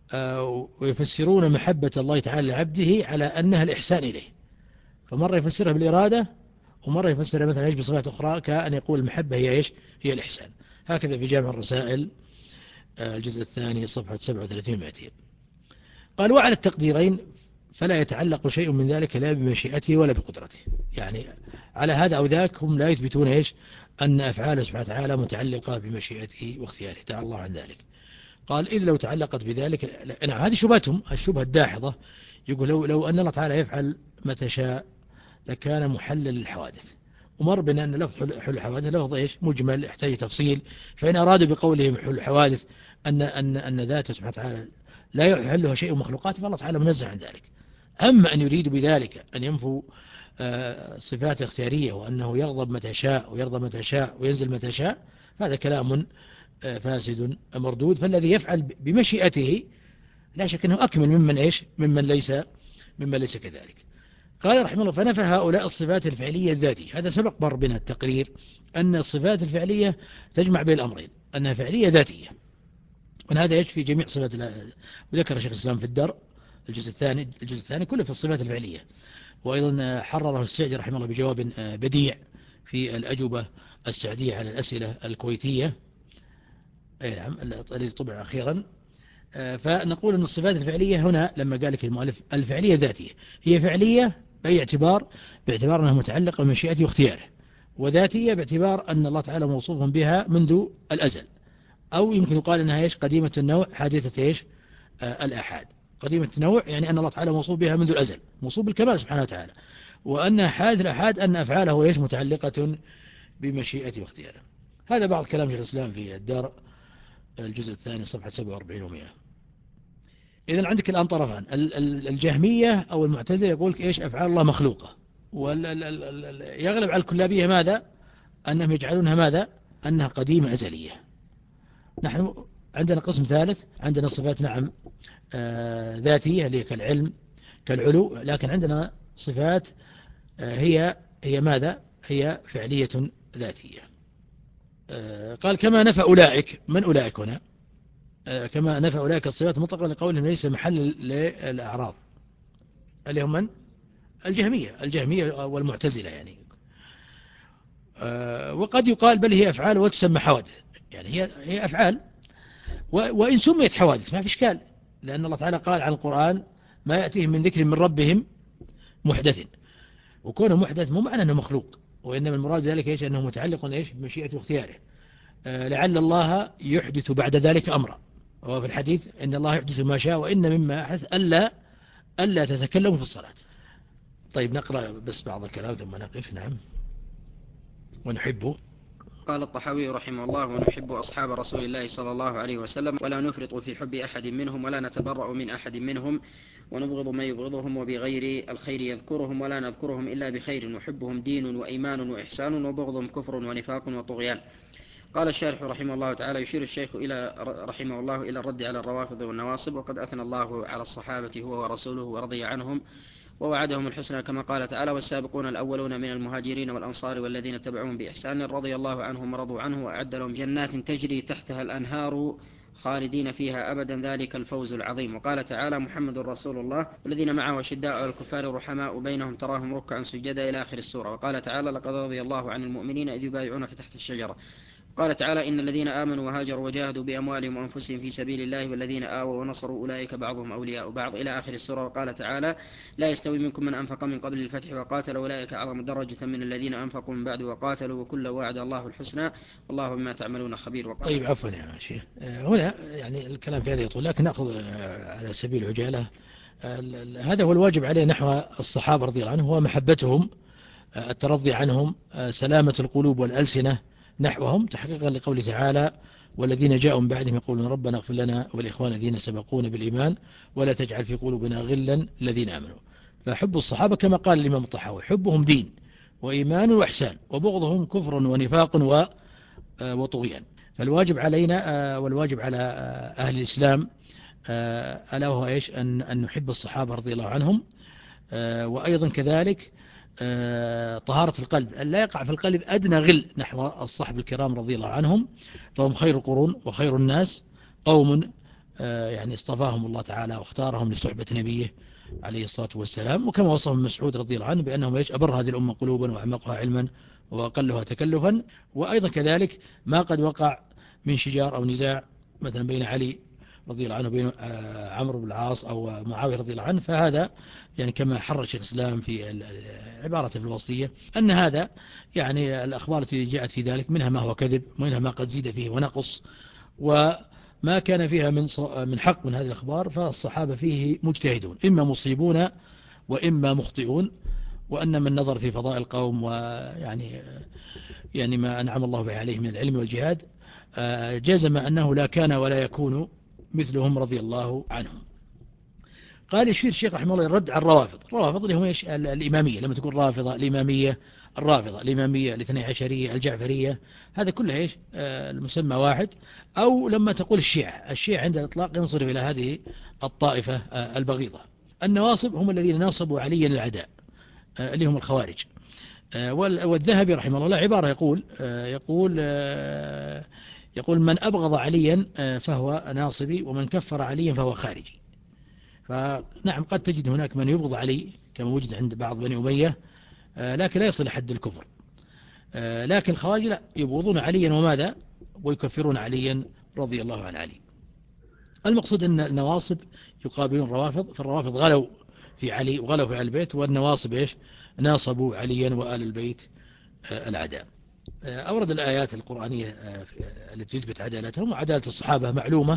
ويفسرون محبة الله تعالى لعبده على أنها الإحسان إليه. فمرة يفسرها بالإرادة ومرة يفسرها مثلا إيش؟ بصفات أخرى، كأن يقول المحبة هي إيش؟ هي الإحسان. هكذا في جامع الرسائل الجزء الثاني صفحة سبعة وثلاثين ومئتين. قال وعلى التقديرين فلا يتعلق شيء من ذلك لا بمشيئته ولا بقدرته. يعني على هذا أو ذاك هم لا يثبتون إيش؟ أن أفعاله سبحانه وتعالى متعلقة بمشيئته واختياره، تعالى الله عن ذلك. قال إذ لو تعلقت بذلك، نعم هذه شبهتهم الشبهة الداحضة. يقول لو, لو أن الله تعالى يفعل متى شاء لكان محلل للحوادث. ومر بنا أن لفظ حل الحوادث لفظ إيش؟ مجمل يحتاج تفصيل. فإن أرادوا بقولهم حل الحوادث أن, أن, أن ذاته سبحانه وتعالى لا يحلها شيء مخلوقات، فالله تعالى منزه عن ذلك. أما أن يريد بذلك أن ينفوا صفات اختيارية وأنه يغضب متى شاء ويرضى متى شاء وينزل متى شاء، فهذا كلام فاسد مردود. فالذي يفعل بمشيئته لا شك أنه أكمل ممن إيش؟ ممن ليس ممن ليس كذلك. قال رحمه الله فنفى هؤلاء الصفات الفعلية الذاتية. هذا سبق مر بنا التقرير أن الصفات الفعلية تجمع بين الأمرين، أنها فعلية ذاتية، وأن هذا يشفي جميع صفات الله. وذكر شيخ الإسلام في الدر الجزء الثاني الجزء الثاني كله في الصفات الفعلية. وأيضا حرره السعدي رحمه الله بجواب بديع في الأجوبة السعدية على الأسئلة الكويتية، أي نعم الذي طبع أخيرا. فنقول أن الصفات الفعلية هنا لما قال لك المؤلف الفعلية ذاتية، هي فعلية بأي اعتبار؟ باعتبار أنها متعلقة بمشيئته واختياره، وذاتية باعتبار أن الله تعالى موصوف بها منذ الأزل. أو يمكن يقال أنها إيش؟ قديمة النوع حادثة إيش؟ آه الآحاد. قديمة النوع يعني أن الله تعالى موصوف بها منذ الأزل، موصوف بالكمال سبحانه وتعالى. وأن حادث الآحاد أن أفعاله إيش؟ متعلقة بمشيئته واختياره. هذا بعض كلام شيخ الإسلام في الدار الجزء الثاني صفحة سبعة وأربعين ومئة. إذن عندك الآن طرفان، الجهمية أو المعتزلة يقول إيش؟ أفعال الله مخلوقة. ويغلب على الكلابية ماذا؟ أنهم يجعلونها ماذا؟ أنها قديمة أزلية. نحن عندنا قسم ثالث، عندنا صفات نعم آه ذاتية اللي كالعلم كالعلو، لكن عندنا صفات آه هي هي ماذا؟ هي فعلية ذاتية. آه قال كما نفى أولئك. من أولئك هنا؟ آه كما نفى أولئك الصفات مطلقا لقولهم ليس محل للأعراض، اللي هم من؟ الجهمية الجهمية والمعتزلة يعني. آه وقد يقال بل هي أفعال وتسمى حوادث، يعني هي هي أفعال وإن سميت حوادث ما في إشكال، لأن الله تعالى قال عن القرآن ما يأتيهم من ذكر من ربهم محدث. وكونه محدث مو معنى أنه مخلوق، وإنما المراد بذلك إيش؟ أنه متعلق إيش؟ بمشيئته واختياره. آه لعل الله يحدث بعد ذلك أمرا، وفي الحديث إن الله يحدث ما شاء وإن مما أحدث ألا ألا تتكلموا في الصلاة. طيب نقرأ بس بعض الكلام ثم نقف. نعم. ونحبه. قال الطحاوي رحمه الله ونحب أصحاب رسول الله صلى الله عليه وسلم ولا نفرط في حب أحد منهم ولا نتبرأ من أحد منهم ونبغض من يبغضهم وبغير الخير يذكرهم ولا نذكرهم إلا بخير وحبهم دين وإيمان وإحسان وبغضهم كفر ونفاق وطغيان. قال الشارح رحمه الله تعالى يشير الشيخ إلى رحمه الله إلى الرد على الروافض والنواصب، وقد أثنى الله على الصحابة هو ورسوله ورضي عنهم ووعدهم الحسنى كما قال تعالى والسابقون الأولون من المهاجرين والأنصار والذين اتبعوهم بإحسان رضي الله عنهم ورضوا عنه وأعد لهم جنات تجري تحتها الأنهار خالدين فيها أبدا ذلك الفوز العظيم. وقال تعالى محمد رسول الله والذين معه أشداء على الكفار رحماء بينهم تراهم ركعا سجدا إلى آخر السورة. وقال تعالى لقد رضي الله عن المؤمنين إذ يبايعونك تحت الشجرة. قال تعالى إن الذين آمنوا وهاجروا وجاهدوا بأموالهم وأنفسهم في سبيل الله والذين آووا ونصروا أولئك بعضهم أولياء بعض إلى آخر السورة. وقال تعالى لا يستوي منكم من أنفق من قبل الفتح وقاتل أولئك أعظم درجة من الذين أنفقوا من بعد وقاتلوا وكل وعد الله الحسنى والله بما تعملون خبير. وقال طيب عفوا يا شيخ هنا يعني الكلام في هذا يطول لكن نأخذ على سبيل العجالة. هذا هو الواجب عليه نحو الصحابة رضي الله عنهم هو محبتهم الترضي عنهم سلامة القلوب والألسنة نحوهم تحقيقا لقوله تعالى والذين جاءوا من بعدهم يقولون ربنا اغفر لنا والإخوان الذين سبقونا بالإيمان ولا تجعل في قلوبنا غلا الذين آمنوا. فحب الصحابة كما قال الإمام الطحاوي حبهم دين وإيمان وإحسان وبغضهم كفر ونفاق وطغيان. فالواجب علينا والواجب على أهل الإسلام ألا وهو إيش أن أن نحب الصحابة رضي الله عنهم وأيضا كذلك طهارة القلب أن لا يقع في القلب أدنى غل نحو الصحب الكرام رضي الله عنهم فهم خير القرون وخير الناس قوم يعني اصطفاهم الله تعالى واختارهم لصحبة نبيه عليه الصلاة والسلام. وكما وصفهم مسعود رضي الله عنه بأنهم ايش أبر هذه الأمة قلوبا وأعمقها علما وأقلها تكلفا. وأيضا كذلك ما قد وقع من شجار أو نزاع مثلا بين علي رضي الله عنه وبين عمرو بن العاص أو معاوية رضي الله عنه فهذا يعني كما حرر شيخ الإسلام في عبارته في الوصية أن هذا يعني الأخبار التي جاءت في ذلك منها ما هو كذب ومنها ما قد زيد فيه ونقص وما كان فيها من من حق من هذه الأخبار فالصحابة فيه مجتهدون إما مصيبون وإما مخطئون. وأن من نظر في فضائل القوم ويعني يعني ما أنعم الله به عليه من العلم والجهاد جزم أنه لا كان ولا يكون مثلهم رضي الله عنهم. قال يشير الشيخ رحمه الله الرد على الروافض. الروافض اللي هم ايش الإمامية لما تكون رافضة الإمامية الرافضة الإمامية الاثني عشرية الجعفرية هذا كله ايش المسمى واحد. أو لما تقول الشيعة الشيعة عند الإطلاق ينصرف إلى هذه الطائفة البغيضة. النواصب هم الذين ناصبوا عليا الأعداء اللي هم الخوارج. والذهبي رحمه الله عبارة يقول يقول يقول من أبغض عليا فهو ناصبي ومن كفر عليا فهو خارجي. فنعم قد تجد هناك من يبغض علي كما وجد عند بعض بني أمية لكن لا يصل لحد الكفر. لكن الخوارج لا يبغضون عليا وماذا ويكفرون عليا رضي الله عن علي. المقصود أن النواصب يقابلون الروافض فالروافض غلوا في علي وغلوا في آل البيت والنواصب إيش ناصبوا عليا وآل البيت العداء. أورد الآيات القرآنية التي تثبت عدالتهم وعدالة الصحابة معلومة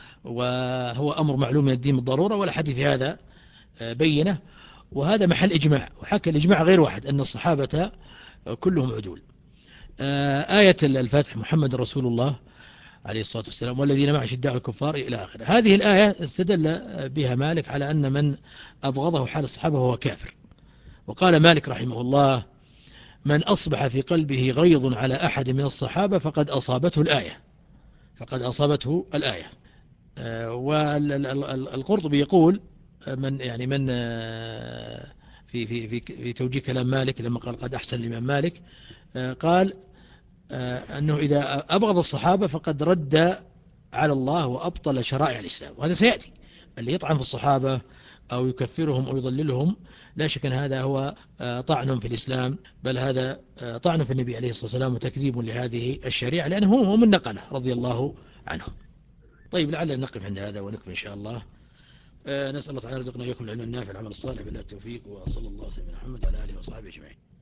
وهو أمر معلوم من الدين بالضرورة والحديث هذا بينه وهذا محل إجماع. وحكى الإجماع غير واحد أن الصحابة كلهم عدول. آية الفتح محمد رسول الله عليه الصلاة والسلام والذين معه أشداء على الكفار إلى آخره. هذه الآية استدل بها مالك على أن من أبغضه حال الصحابة هو كافر. وقال مالك رحمه الله من أصبح في قلبه غيظ على أحد من الصحابة فقد أصابته الآية فقد أصابته الآية. والقرطبي يقول من يعني من في في في في توجيه كلام مالك لما قال قد أحسن الإمام مالك قال أنه إذا أبغض الصحابة فقد رد على الله وأبطل شرائع الإسلام. وهذا سيأتي اللي يطعن في الصحابة أو يكفرهم أو يضللهم لا شك أن هذا هو طعن في الإسلام بل هذا طعن في النبي عليه الصلاة والسلام وتكذيب لهذه الشريعة لأنه هو من نقله رضي الله عنهم. طيب لعلنا نقف عند هذا ونكمل إن شاء الله. نسأل الله تعالى رزقنا إياكم العلم النافع العمل الصالح بالله التوفيق وصلى الله وسلم على محمد وعلى آله وصحبه أجمعين.